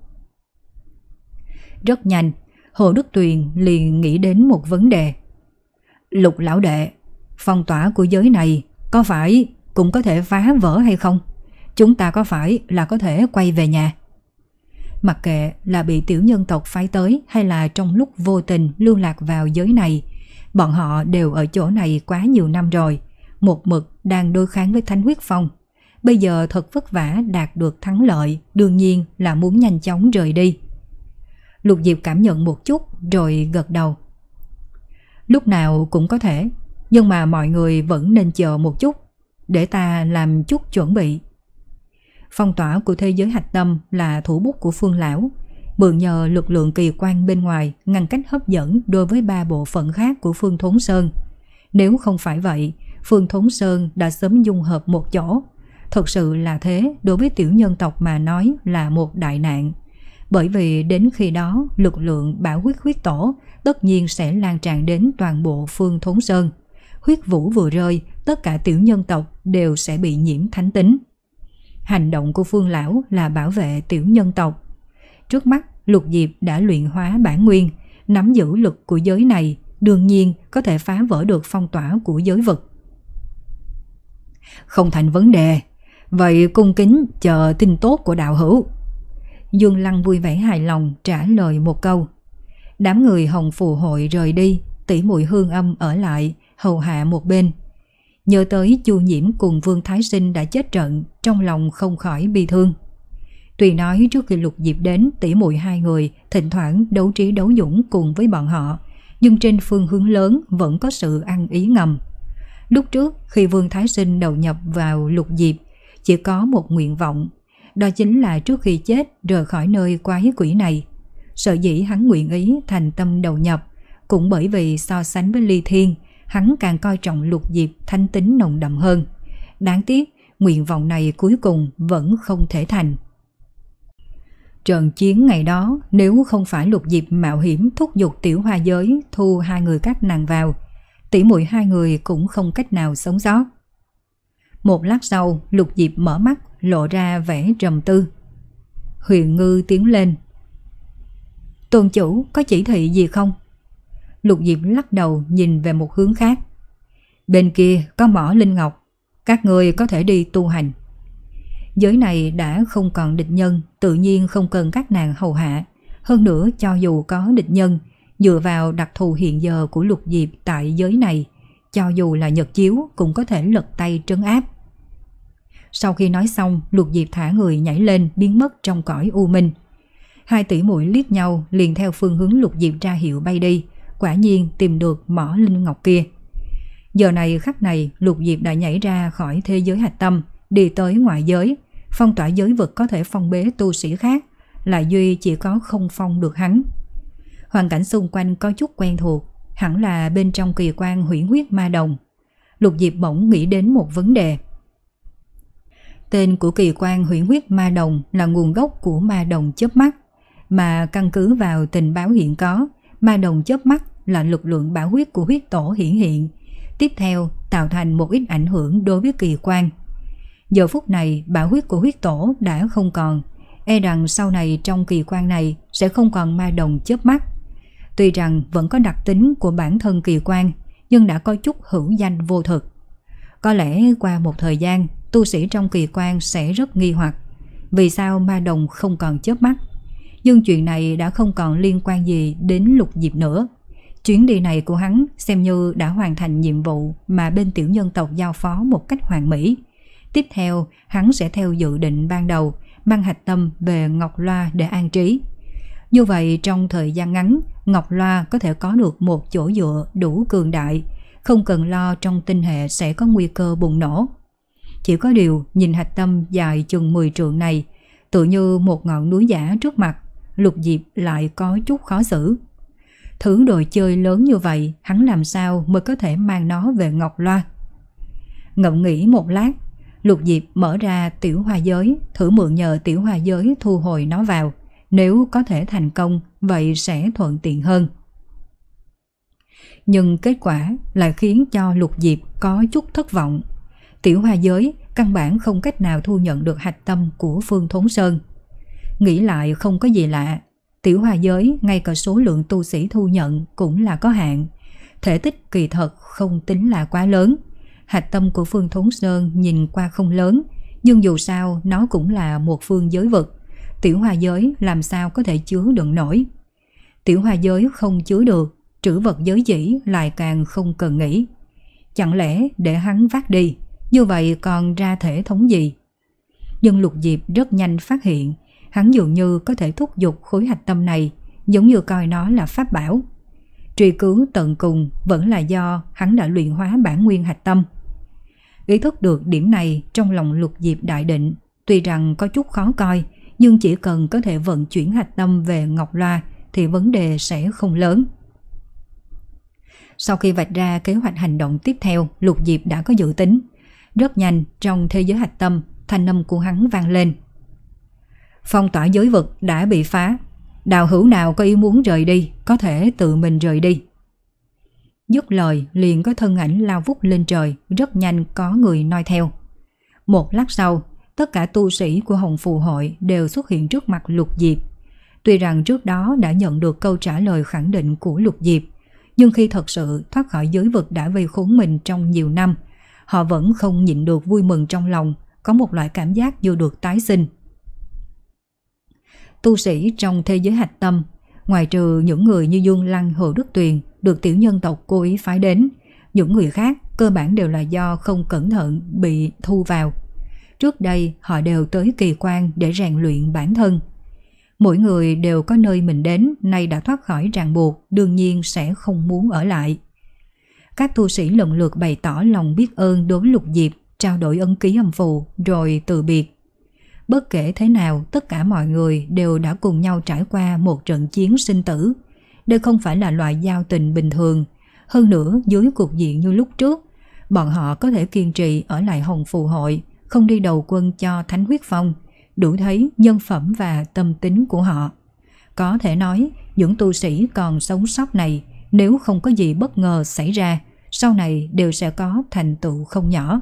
Rất nhanh, Hồ Đức Tuyền liền nghĩ đến một vấn đề. Lục lão đệ, phong tỏa của giới này có phải cũng có thể phá vỡ hay không? Chúng ta có phải là có thể quay về nhà? Mặc kệ là bị tiểu nhân tộc phái tới hay là trong lúc vô tình lưu lạc vào giới này, bọn họ đều ở chỗ này quá nhiều năm rồi, một mực đang đối kháng với Thánh Huyết Phong. Bây giờ thật vất vả đạt được thắng lợi, đương nhiên là muốn nhanh chóng rời đi. Lục Diệp cảm nhận một chút rồi gật đầu. Lúc nào cũng có thể, nhưng mà mọi người vẫn nên chờ một chút, để ta làm chút chuẩn bị. Phong tỏa của thế giới hạch tâm là thủ bút của Phương lão, mượn nhờ lực lượng kỳ quan bên ngoài ngăn cách hấp dẫn đối với ba bộ phận khác của Phương Thốn Sơn. Nếu không phải vậy, Phương Thốn Sơn đã sớm dung hợp một chỗ. Thật sự là thế, đối với tiểu nhân tộc mà nói là một đại nạn. Bởi vì đến khi đó, lực lượng bảo huyết huyết tổ tất nhiên sẽ lan tràn đến toàn bộ Phương Thốn Sơn. Huyết vũ vừa rơi, tất cả tiểu nhân tộc đều sẽ bị nhiễm thánh tính. Hành động của Phương lão là bảo vệ tiểu nhân tộc. Trước mắt, Lục Diệp đã luyện hóa bản nguyên, nắm giữ lực của giới này, đương nhiên có thể phá vỡ được phong tỏa của giới vực. Không thành vấn đề, vậy cung kính chờ tin tốt của đạo hữu. Dương Lăng vui vẻ hài lòng trả lời một câu. Đám người Hồng Phù hội rời đi, tỷ muội Hương Âm ở lại hầu hạ một bên. Nhớ tới Chu Nhiễm cùng Vương Thái Sinh đã chết trận, trong lòng không khỏi bi thương. Tuy nói trước khi Lục Diệp đến, tỷ muội hai người thỉnh thoảng đấu trí đấu dũng cùng với bọn họ, nhưng trên phương hướng lớn vẫn có sự ăn ý ngầm. Lúc trước khi Vương Thái Sinh đầu nhập vào Lục Diệp, chỉ có một nguyện vọng, đó chính là trước khi chết rời khỏi nơi quái quỷ này. Sở dĩ hắn nguyện ý thành tâm đầu nhập, cũng bởi vì so sánh với Ly Thiên, hắn càng coi trọng Lục Diệp thanh tính nồng đậm hơn. Đáng tiếc, nguyện vọng này cuối cùng vẫn không thể thành. Trận chiến ngày đó, nếu không phải Lục Diệp mạo hiểm thúc giục Tiểu Hoa Giới thu hai người các nàng vào, tỷ muội hai người cũng không cách nào sống sót. Một lát sau, Lục Diệp mở mắt, lộ ra vẻ trầm tư. Huyền Ngư tiến lên. Tôn chủ có chỉ thị gì không? Lục Diệp lắc đầu nhìn về một hướng khác. Bên kia có mỏ linh ngọc, các người có thể đi tu hành. Giới này đã không còn địch nhân, tự nhiên không cần các nàng hầu hạ. Hơn nữa cho dù có địch nhân, dựa vào đặc thù hiện giờ của Lục Diệp tại giới này, cho dù là Nhật Chiếu cũng có thể lật tay trấn áp. Sau khi nói xong, Lục Diệp thả người nhảy lên, biến mất trong cõi u minh. Hai tỷ muội liếc nhau, liền theo phương hướng Lục Diệp ra hiệu bay đi, quả nhiên tìm được mỏ linh ngọc kia. Giờ này khắc này, Lục Diệp đã nhảy ra khỏi thế giới hạch tâm, đi tới ngoại giới, phong tỏa giới vực có thể phong bế tu sĩ khác, lại duy chỉ có không phong được hắn. Hoàn cảnh xung quanh có chút quen thuộc, hẳn là bên trong kỳ quan Huyễn Huyết Ma Đồng. Lục Diệp bỗng nghĩ đến một vấn đề. Tên của kỳ quan Huyễn Huyết Ma Đồng là nguồn gốc của ma đồng chớp mắt, mà căn cứ vào tình báo hiện có, ma đồng chớp mắt là lực lượng bảo huyết của huyết tổ hiển hiện, tiếp theo tạo thành một ít ảnh hưởng đối với kỳ quan. Giờ phút này bảo huyết của huyết tổ đã không còn, e rằng sau này trong kỳ quan này sẽ không còn ma đồng chớp mắt. Tuy rằng vẫn có đặc tính của bản thân kỳ quan, nhưng đã có chút hữu danh vô thực. Có lẽ qua một thời gian, tu sĩ trong kỳ quan sẽ rất nghi hoặc vì sao ma đồng không còn chớp mắt. Nhưng chuyện này đã không còn liên quan gì đến Lục Diệp nữa. Chuyến đi này của hắn xem như đã hoàn thành nhiệm vụ mà bên tiểu nhân tộc giao phó một cách hoàn mỹ. Tiếp theo, hắn sẽ theo dự định ban đầu mang hạch tâm về Ngọc Loa để an trí. Như vậy trong thời gian ngắn, Ngọc Loa có thể có được một chỗ dựa đủ cường đại, không cần lo trong tinh hệ sẽ có nguy cơ bùng nổ. Chỉ có điều nhìn hạch tâm dài chừng mười trượng này, tự như một ngọn núi giả trước mặt, Lục Diệp lại có chút khó xử. Thứ đồ chơi lớn như vậy, hắn làm sao mới có thể mang nó về Ngọc Loa? Ngẫm nghĩ một lát, Lục Diệp mở ra tiểu hoa giới, thử mượn nhờ tiểu hoa giới thu hồi nó vào. Nếu có thể thành công, vậy sẽ thuận tiện hơn. Nhưng kết quả lại khiến cho Lục Diệp có chút thất vọng. Tiểu hoa giới căn bản không cách nào thu nhận được hạch tâm của Phương Thốn Sơn. Nghĩ lại không có gì lạ, tiểu hoa giới ngay cả số lượng tu sĩ thu nhận cũng là có hạn. Thể tích kỳ thật không tính là quá lớn. Hạch tâm của Phương Thốn Sơn nhìn qua không lớn, nhưng dù sao nó cũng là một phương giới vực. Tiểu hoa giới làm sao có thể chứa đựng nổi. Tiểu hoa giới không chứa được, trữ vật giới chỉ lại càng không cần nghĩ. Chẳng lẽ để hắn vác đi, như vậy còn ra thể thống gì? Nhưng Lục Diệp rất nhanh phát hiện, hắn dường như có thể thúc giục khối hạch tâm này, giống như coi nó là pháp bảo. Truy cứu tận cùng vẫn là do hắn đã luyện hóa bản nguyên hạch tâm. Ý thức được điểm này, trong lòng Lục Diệp đại định, tuy rằng có chút khó coi, nhưng chỉ cần có thể vận chuyển hạch tâm về Ngọc Loa thì vấn đề sẽ không lớn. Sau khi vạch ra kế hoạch hành động tiếp theo, Lục Diệp đã có dự tính. Rất nhanh, trong thế giới hạch tâm, thanh âm của hắn vang lên. Phong tỏa giới vực đã bị phá. Đạo hữu nào có ý muốn rời đi, có thể tự mình rời đi. Dứt lời, liền có thân ảnh lao vút lên trời, rất nhanh có người noi theo. Một lát sau, tất cả tu sĩ của Hồng Phù Hội đều xuất hiện trước mặt Lục Diệp. Tuy rằng trước đó đã nhận được câu trả lời khẳng định của Lục Diệp, nhưng khi thật sự thoát khỏi giới vực đã vây khốn mình trong nhiều năm, họ vẫn không nhịn được vui mừng trong lòng, có một loại cảm giác như được tái sinh. Tu sĩ trong thế giới hạch tâm, ngoài trừ những người như Dương Lăng, Hồ Đức Tuyền được tiểu nhân tộc cố ý phái đến, những người khác cơ bản đều là do không cẩn thận bị thu vào. Trước đây họ đều tới kỳ quan để rèn luyện bản thân. Mỗi người đều có nơi mình đến, nay đã thoát khỏi ràng buộc, đương nhiên sẽ không muốn ở lại. Các tu sĩ lần lượt bày tỏ lòng biết ơn đối với Lục Diệp, trao đổi ấn ký âm phù rồi từ biệt. Bất kể thế nào, tất cả mọi người đều đã cùng nhau trải qua một trận chiến sinh tử. Đây không phải là loại giao tình bình thường. Hơn nữa, dưới cục diện như lúc trước, bọn họ có thể kiên trì ở lại Hồng Phù Hội, không đi đầu quân cho Thánh Huyết Phong, đủ thấy nhân phẩm và tâm tính của họ. Có thể nói, những tu sĩ còn sống sót này, nếu không có gì bất ngờ xảy ra, sau này đều sẽ có thành tựu không nhỏ.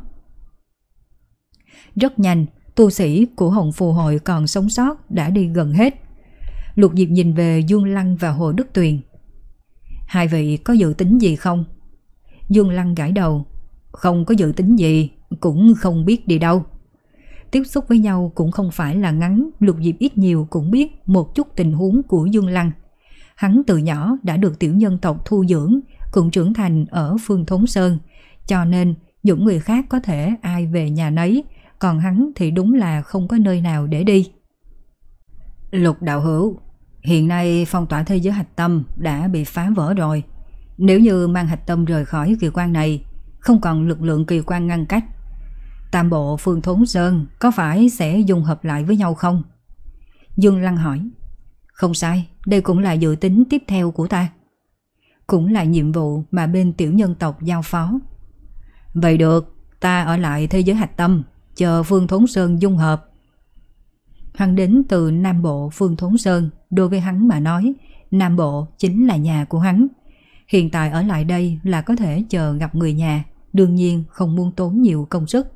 Rất nhanh, tu sĩ của Hồng Phù Hội còn sống sót đã đi gần hết. Lục Diệp nhìn về Dương Lăng và Hồ Đức Tuyền. Hai vị có dự tính gì không? Dương Lăng gãi đầu. Không có dự tính gì, cũng không biết đi đâu. Tiếp xúc với nhau cũng không phải là ngắn, Lục Diệp ít nhiều cũng biết một chút tình huống của Dương Lăng. Hắn từ nhỏ đã được tiểu nhân tộc thu dưỡng, cũng trưởng thành ở Phương Thốn Sơn, cho nên những người khác có thể ai về nhà nấy, còn hắn thì đúng là không có nơi nào để đi. Lục đạo hữu, hiện nay phong tỏa thế giới hạch tâm đã bị phá vỡ rồi. Nếu như mang hạch tâm rời khỏi kỳ quan này, không còn lực lượng kỳ quan ngăn cách, tam bộ Phương Thốn Sơn có phải sẽ dung hợp lại với nhau không? Dương Lăng hỏi. Không sai, đây cũng là dự tính tiếp theo của ta. Cũng là nhiệm vụ mà bên tiểu nhân tộc giao phó. Vậy được, ta ở lại thế giới hạch tâm, chờ Phương Thốn Sơn dung hợp. Hắn đến từ Nam Bộ Phương Thốn Sơn, đối với hắn mà nói, Nam Bộ chính là nhà của hắn. Hiện tại ở lại đây là có thể chờ gặp người nhà, đương nhiên không muốn tốn nhiều công sức.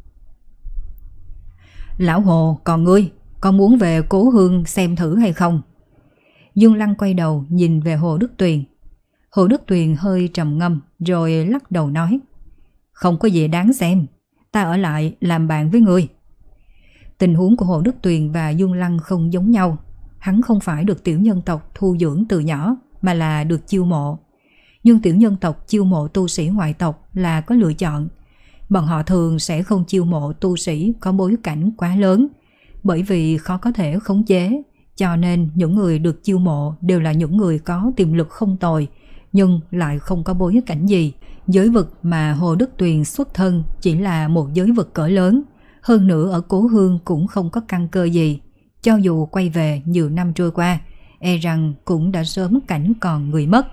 Lão Hồ, còn ngươi, con muốn về Cố Hương xem thử hay không? Dương Lăng quay đầu nhìn về Hồ Đức Tuyền. Hồ Đức Tuyền hơi trầm ngâm rồi lắc đầu nói. Không có gì đáng xem, ta ở lại làm bạn với ngươi. Tình huống của Hồ Đức Tuyền và Dương Lăng không giống nhau. Hắn không phải được tiểu nhân tộc thu dưỡng từ nhỏ, mà là được chiêu mộ. Nhưng tiểu nhân tộc chiêu mộ tu sĩ ngoại tộc là có lựa chọn. Bọn họ thường sẽ không chiêu mộ tu sĩ có bối cảnh quá lớn, bởi vì khó có thể khống chế, cho nên những người được chiêu mộ đều là những người có tiềm lực không tồi, nhưng lại không có bối cảnh gì. Giới vực mà Hồ Đức Tuyền xuất thân chỉ là một giới vực cỡ lớn, hơn nữa ở Cố Hương cũng không có căn cơ gì. Cho dù quay về nhiều năm trôi qua, e rằng cũng đã sớm cảnh còn người mất.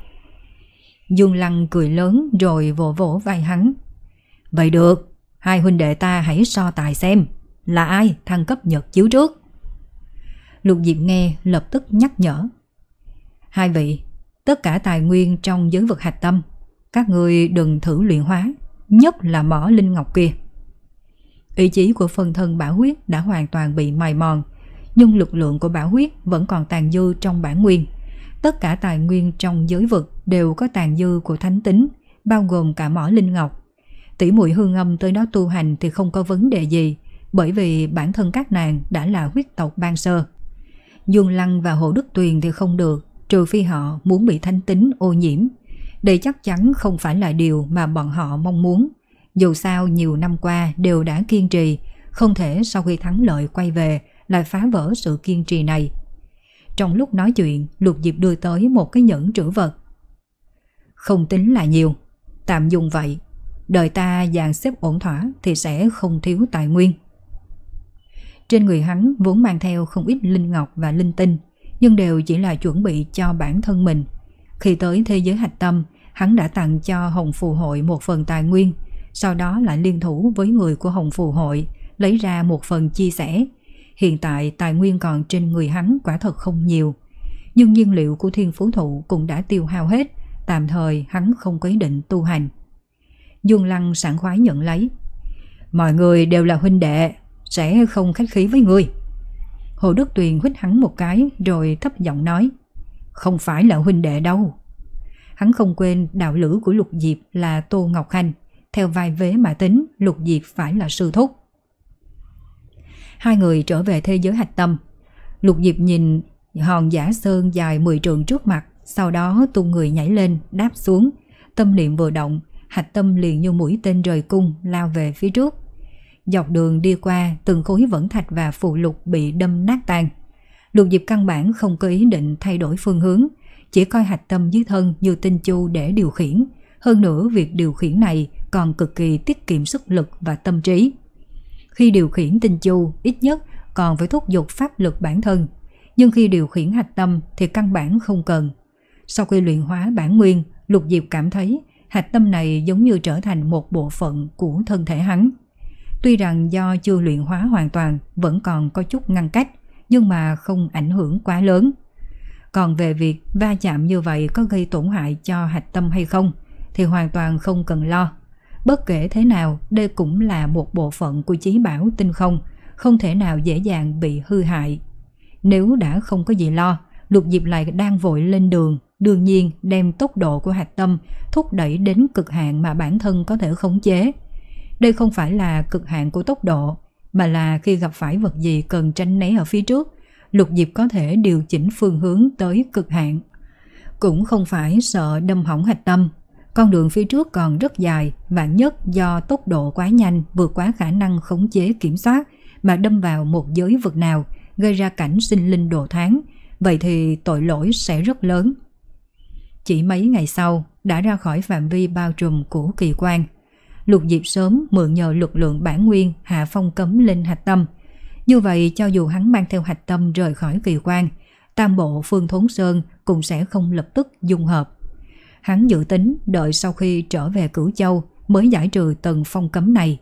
Dương Lăng cười lớn rồi vỗ vỗ vai hắn. Vậy được, hai huynh đệ ta hãy so tài xem, là ai thăng cấp nhật chiếu trước. Lục Diệp nghe lập tức nhắc nhở. Hai vị, tất cả tài nguyên trong giới vực hạch tâm, các ngươi đừng thử luyện hóa, nhất là mỏ linh ngọc kia. Ý chí của phân thân Bảo Huyết đã hoàn toàn bị mài mòn, nhưng lực lượng của Bảo Huyết vẫn còn tàn dư trong bản nguyên. Tất cả tài nguyên trong giới vực đều có tàn dư của thánh tính, bao gồm cả mỏ linh ngọc. Tỷ muội Hương Âm tới đó tu hành thì không có vấn đề gì, bởi vì bản thân các nàng đã là huyết tộc ban sơ. Dương Lăng và Hồ Đức Tuyền thì không được, trừ phi họ muốn bị thánh tính ô nhiễm. Đây chắc chắn không phải là điều mà bọn họ mong muốn. Dù sao nhiều năm qua đều đã kiên trì, không thể sau khi thắng lợi quay về lại phá vỡ sự kiên trì này. Trong lúc nói chuyện, Lục Diệp đưa tới một cái nhẫn trữ vật. Không tính là nhiều, tạm dùng vậy. Đời ta dàn xếp ổn thỏa thì sẽ không thiếu tài nguyên. Trên người hắn vốn mang theo không ít linh ngọc và linh tinh, nhưng đều chỉ là chuẩn bị cho bản thân mình. Khi tới thế giới hạch tâm, hắn đã tặng cho Hồng Phù Hội một phần tài nguyên, sau đó lại liên thủ với người của Hồng Phù Hội lấy ra một phần chia sẻ. Hiện tại tài nguyên còn trên người hắn quả thật không nhiều, nhưng nhiên liệu của Thiên Phú Thụ cũng đã tiêu hao hết, tạm thời hắn không có ý định tu hành. Dương Lăng sảng khoái nhận lấy. Mọi người đều là huynh đệ, sẽ không khách khí với ngươi. Hồ Đức Tuyền huýt hắn một cái rồi thấp giọng nói. Không phải là huynh đệ đâu. Hắn không quên đạo lữ của Lục Diệp là Tô Ngọc Khanh, theo vai vế mà tính Lục Diệp phải là sư thúc. Hai người trở về thế giới hạch tâm. Lục Diệp nhìn hòn giả sơn dài mười trượng trước mặt, sau đó tung người nhảy lên đáp xuống. Tâm niệm vừa động, hạch tâm liền như mũi tên rời cung lao về phía trước. Dọc đường đi qua, từng khối vẫn thạch và phù lục bị đâm nát tan. Lục Diệp căn bản không có ý định thay đổi phương hướng, chỉ coi hạch tâm dưới thân như tinh chu để điều khiển. Hơn nữa việc điều khiển này còn cực kỳ tiết kiệm sức lực và tâm trí. Khi điều khiển tinh chu, ít nhất còn phải thúc giục pháp lực bản thân, nhưng khi điều khiển hạch tâm thì căn bản không cần. Sau khi luyện hóa bản nguyên, Lục Diệp cảm thấy hạch tâm này giống như trở thành một bộ phận của thân thể hắn. Tuy rằng do chưa luyện hóa hoàn toàn vẫn còn có chút ngăn cách, nhưng mà không ảnh hưởng quá lớn. Còn về việc va chạm như vậy có gây tổn hại cho hạch tâm hay không thì hoàn toàn không cần lo. Bất kể thế nào, đây cũng là một bộ phận của chí bảo tinh không, không thể nào dễ dàng bị hư hại. Nếu đã không có gì lo, Lục Diệp lại đang vội lên đường, đương nhiên đem tốc độ của hạch tâm thúc đẩy đến cực hạn mà bản thân có thể khống chế. Đây không phải là cực hạn của tốc độ, mà là khi gặp phải vật gì cần tránh né ở phía trước, Lục Diệp có thể điều chỉnh phương hướng tới cực hạn. Cũng không phải sợ đâm hỏng hạch tâm. Con đường phía trước còn rất dài, vạn nhất do tốc độ quá nhanh vượt quá khả năng khống chế kiểm soát mà đâm vào một giới vực nào, gây ra cảnh sinh linh đồ thán, vậy thì tội lỗi sẽ rất lớn. Chỉ mấy ngày sau đã ra khỏi phạm vi bao trùm của kỳ quan. Lục Diệp sớm mượn nhờ lực lượng bản nguyên hạ phong cấm lên hạch tâm. Như vậy cho dù hắn mang theo hạch tâm rời khỏi kỳ quan, tam bộ Phương Thốn Sơn cũng sẽ không lập tức dung hợp. Hắn dự tính đợi sau khi trở về Cửu Châu mới giải trừ tầng phong cấm này.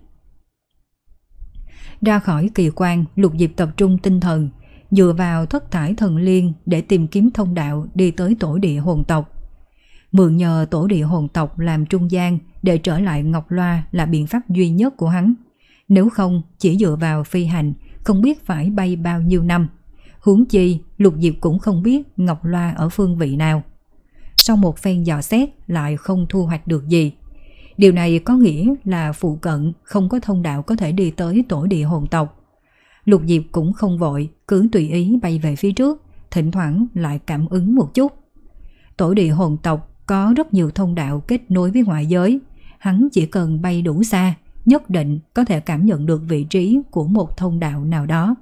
Ra khỏi kỳ quan, Lục Diệp tập trung tinh thần, dựa vào thất thải thần liên để tìm kiếm thông đạo đi tới tổ địa hồn tộc. Mượn nhờ tổ địa hồn tộc làm trung gian để trở lại Ngọc Loa là biện pháp duy nhất của hắn. Nếu không, chỉ dựa vào phi hành, không biết phải bay bao nhiêu năm. Huống chi, Lục Diệp cũng không biết Ngọc Loa ở phương vị nào. Sau một phen dò xét lại không thu hoạch được gì. Điều này có nghĩa là phụ cận không có thông đạo có thể đi tới tổ địa hồn tộc. Lục Diệp cũng không vội, cứ tùy ý bay về phía trước, thỉnh thoảng lại cảm ứng một chút. Tổ địa hồn tộc có rất nhiều thông đạo kết nối với ngoại giới, hắn chỉ cần bay đủ xa, nhất định có thể cảm nhận được vị trí của một thông đạo nào đó.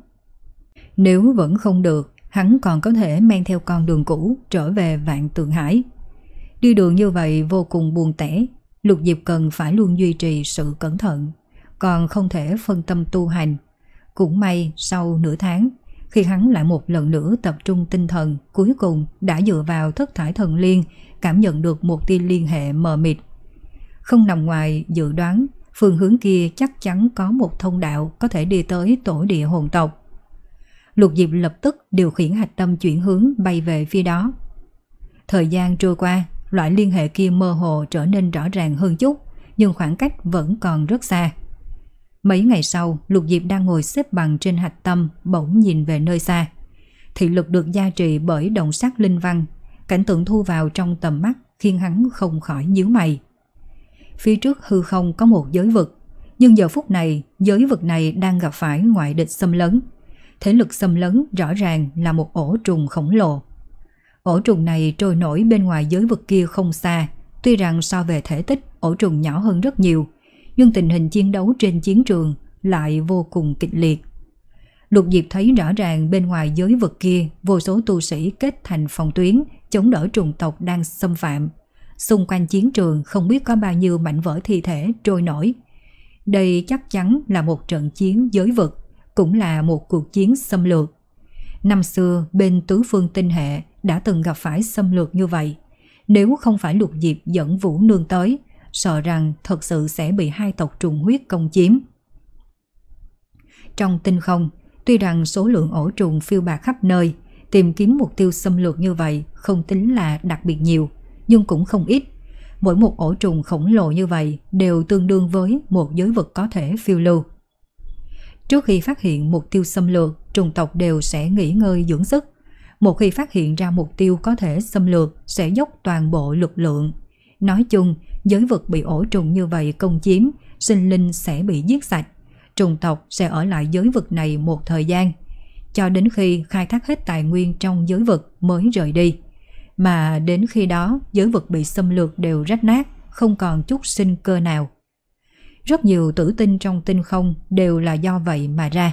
Nếu vẫn không được, hắn còn có thể men theo con đường cũ trở về Vạn Tượng Hải. Đi đường như vậy vô cùng buồn tẻ, Lục Diệp cần phải luôn duy trì sự cẩn thận, còn không thể phân tâm tu hành. Cũng may sau nửa tháng, khi hắn lại một lần nữa tập trung tinh thần, cuối cùng đã dựa vào thất thải thần liên cảm nhận được một tia liên hệ mờ mịt. Không nằm ngoài dự đoán, phương hướng kia chắc chắn có một thông đạo có thể đi tới tổ địa hồn tộc. Lục Diệp lập tức điều khiển hạch tâm chuyển hướng bay về phía đó. Thời gian trôi qua, loại liên hệ kia mơ hồ trở nên rõ ràng hơn chút, nhưng khoảng cách vẫn còn rất xa. Mấy ngày sau, Lục Diệp đang ngồi xếp bằng trên hạch tâm, bỗng nhìn về nơi xa. Thị lực được gia trì bởi động sắc linh văn, cảnh tượng thu vào trong tầm mắt khiến hắn không khỏi nhíu mày. Phía trước hư không có một giới vực, nhưng giờ phút này giới vực này đang gặp phải ngoại địch xâm lấn. Thế lực xâm lấn rõ ràng là một ổ trùng khổng lồ. Ổ trùng này trôi nổi bên ngoài giới vực kia không xa, tuy rằng so về thể tích ổ trùng nhỏ hơn rất nhiều, nhưng tình hình chiến đấu trên chiến trường lại vô cùng kịch liệt. Lục Diệp thấy rõ ràng bên ngoài giới vực kia vô số tu sĩ kết thành phòng tuyến chống đỡ trùng tộc đang xâm phạm. Xung quanh chiến trường không biết có bao nhiêu mảnh vỡ thi thể trôi nổi. Đây chắc chắn là một trận chiến giới vực, cũng là một cuộc chiến xâm lược. Năm xưa bên tứ phương tinh hệ đã từng gặp phải xâm lược như vậy. Nếu không phải Lục Diệp dẫn Vũ Nương tới, sợ rằng thật sự sẽ bị hai tộc trùng huyết công chiếm. Trong tinh không, tuy rằng số lượng ổ trùng phiêu bạt khắp nơi, tìm kiếm mục tiêu xâm lược như vậy không tính là đặc biệt nhiều, nhưng cũng không ít. Mỗi một ổ trùng khổng lồ như vậy đều tương đương với một giới vực có thể phiêu lưu. Trước khi phát hiện mục tiêu xâm lược, trùng tộc đều sẽ nghỉ ngơi dưỡng sức. Một khi phát hiện ra mục tiêu có thể xâm lược, sẽ dốc toàn bộ lực lượng. Nói chung, giới vực bị ổ trùng như vậy công chiếm, sinh linh sẽ bị giết sạch. Trùng tộc sẽ ở lại giới vực này một thời gian, cho đến khi khai thác hết tài nguyên trong giới vực mới rời đi. Mà đến khi đó, giới vực bị xâm lược đều rách nát, không còn chút sinh cơ nào. Rất nhiều tử tinh trong tinh không đều là do vậy mà ra.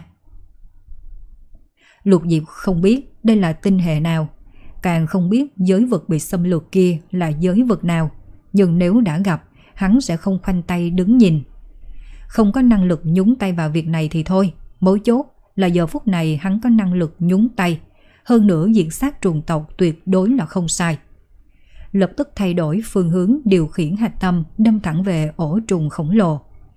Lục Diệp không biết đây là tinh hệ nào, càng không biết giới vực bị xâm lược kia là giới vực nào, nhưng nếu đã gặp, hắn sẽ không khoanh tay đứng nhìn. Không có năng lực nhúng tay vào việc này thì thôi, mấu chốt là giờ phút này hắn có năng lực nhúng tay, hơn nữa diệt sát trùng tộc tuyệt đối là không sai. Lập tức thay đổi phương hướng điều khiển hạch tâm đâm thẳng về ổ trùng khổng lồ.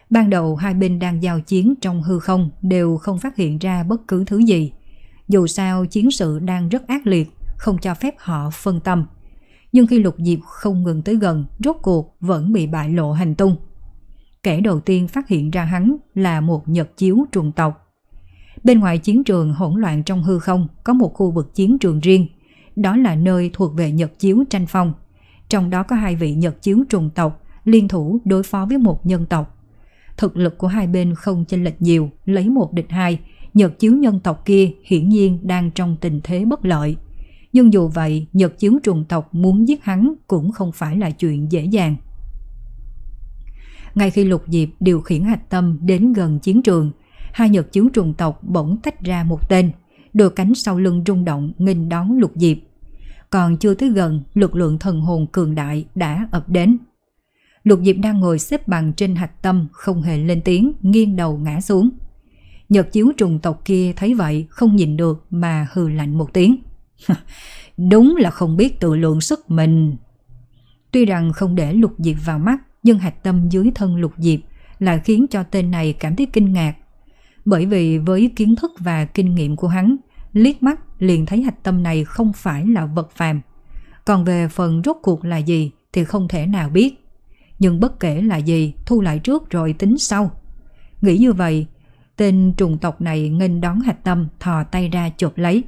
Ban đầu hai bên đang giao chiến trong hư không đều không phát hiện ra bất cứ thứ gì. Dù sao chiến sự đang rất ác liệt, không cho phép họ phân tâm. Nhưng khi Lục Diệp không ngừng tới gần, rốt cuộc vẫn bị bại lộ hành tung. Kẻ đầu tiên phát hiện ra hắn là một nhật chiếu trùng tộc. Bên ngoài chiến trường hỗn loạn trong hư không có một khu vực chiến trường riêng. Đó là nơi thuộc về nhật chiếu tranh phong. Trong đó có hai vị nhật chiếu trùng tộc liên thủ đối phó với một nhân tộc. Thực lực của hai bên không chênh lệch nhiều, lấy một địch hai. Nhật chiếu nhân tộc kia hiển nhiên đang trong tình thế bất lợi. Nhưng dù vậy, nhật chiếu trùng tộc muốn giết hắn cũng không phải là chuyện dễ dàng. Ngay khi Lục Diệp điều khiển hạch tâm đến gần chiến trường, hai nhật chiếu trùng tộc bỗng tách ra một tên, đôi cánh sau lưng rung động nghênh đón Lục Diệp. Còn chưa tới gần, lực lượng thần hồn cường đại đã ập đến. Lục Diệp đang ngồi xếp bằng trên hạch tâm, không hề lên tiếng, nghiêng đầu ngã xuống. Nhật chiếu trùng tộc kia thấy vậy không nhìn được mà hừ lạnh một tiếng. Đúng là không biết tự lượng sức mình. Tuy rằng không để Lục Diệp vào mắt, nhưng hạch tâm dưới thân Lục Diệp lại khiến cho tên này cảm thấy kinh ngạc. Bởi vì với kiến thức và kinh nghiệm của hắn, liếc mắt liền thấy hạch tâm này không phải là vật phàm. Còn về phần rốt cuộc là gì thì không thể nào biết. Nhưng bất kể là gì, thu lại trước rồi tính sau. Nghĩ như vậy, tên trùng tộc này nghênh đón hạch tâm, thò tay ra chộp lấy.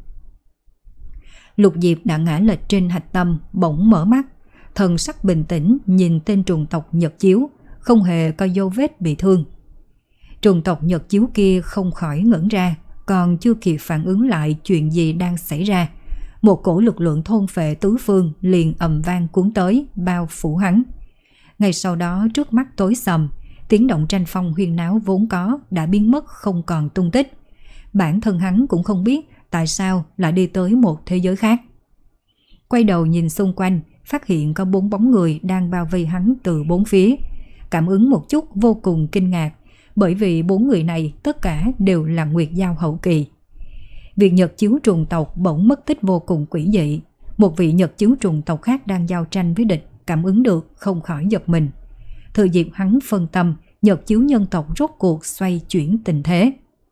Lục Diệp đã ngã lệch trên hạch tâm, bỗng mở mắt, thần sắc bình tĩnh nhìn tên trùng tộc nhật chiếu, không hề có dấu vết bị thương. Trùng tộc nhật chiếu kia không khỏi ngẩn ra, còn chưa kịp phản ứng lại chuyện gì đang xảy ra. Một cổ lực lượng thôn phệ tứ phương liền ầm vang cuốn tới, bao phủ hắn. Ngay sau đó trước mắt tối sầm, tiếng động tranh phong huyên náo vốn có đã biến mất không còn tung tích. Bản thân hắn cũng không biết tại sao lại đi tới một thế giới khác. Quay đầu nhìn xung quanh, phát hiện có bốn bóng người đang bao vây hắn từ bốn phía. Cảm ứng một chút vô cùng kinh ngạc, bởi vì bốn người này tất cả đều là Nguyệt Giao hậu kỳ. Việc nhật chiếu trùng tộc bỗng mất tích vô cùng quỷ dị. Một vị nhật chiếu trùng tộc khác đang giao tranh với địch, cảm ứng được không khỏi giật mình. Thừa dịp hắn phân tâm, nhật chiếu nhân tộc rốt cuộc xoay chuyển tình thế.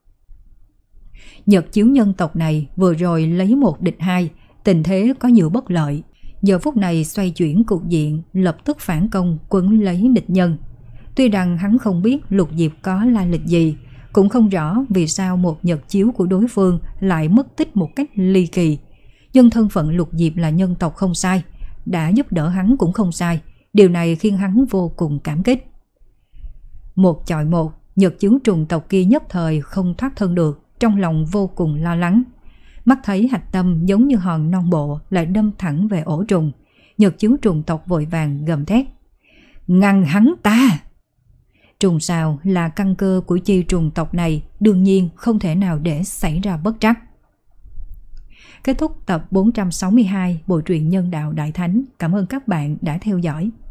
Nhật chiếu nhân tộc này vừa rồi lấy một địch hai, tình thế có nhiều bất lợi. Giờ phút này xoay chuyển cục diện, lập tức phản công quấn lấy địch nhân. Tuy rằng hắn không biết Lục Diệp có lai lịch gì, cũng không rõ vì sao một nhật chiếu của đối phương lại mất tích một cách ly kỳ. Nhưng thân phận Lục Diệp là nhân tộc không sai, đã giúp đỡ hắn cũng không sai. Điều này khiến hắn vô cùng cảm kích. Một chọi một, nhật chiếu trùng tộc kia nhất thời không thoát thân được, trong lòng vô cùng lo lắng. Mắt thấy hạch tâm giống như hòn non bộ lại đâm thẳng về ổ trùng. Nhật chiếu trùng tộc vội vàng gầm thét: ngăn hắn ta! Trùng sao là căn cơ của chi trùng tộc này, đương nhiên không thể nào để xảy ra bất trắc. Kết thúc tập bốn trăm sáu mươi hai Bộ truyện Nhân Đạo Đại Thánh. Cảm ơn các bạn đã theo dõi.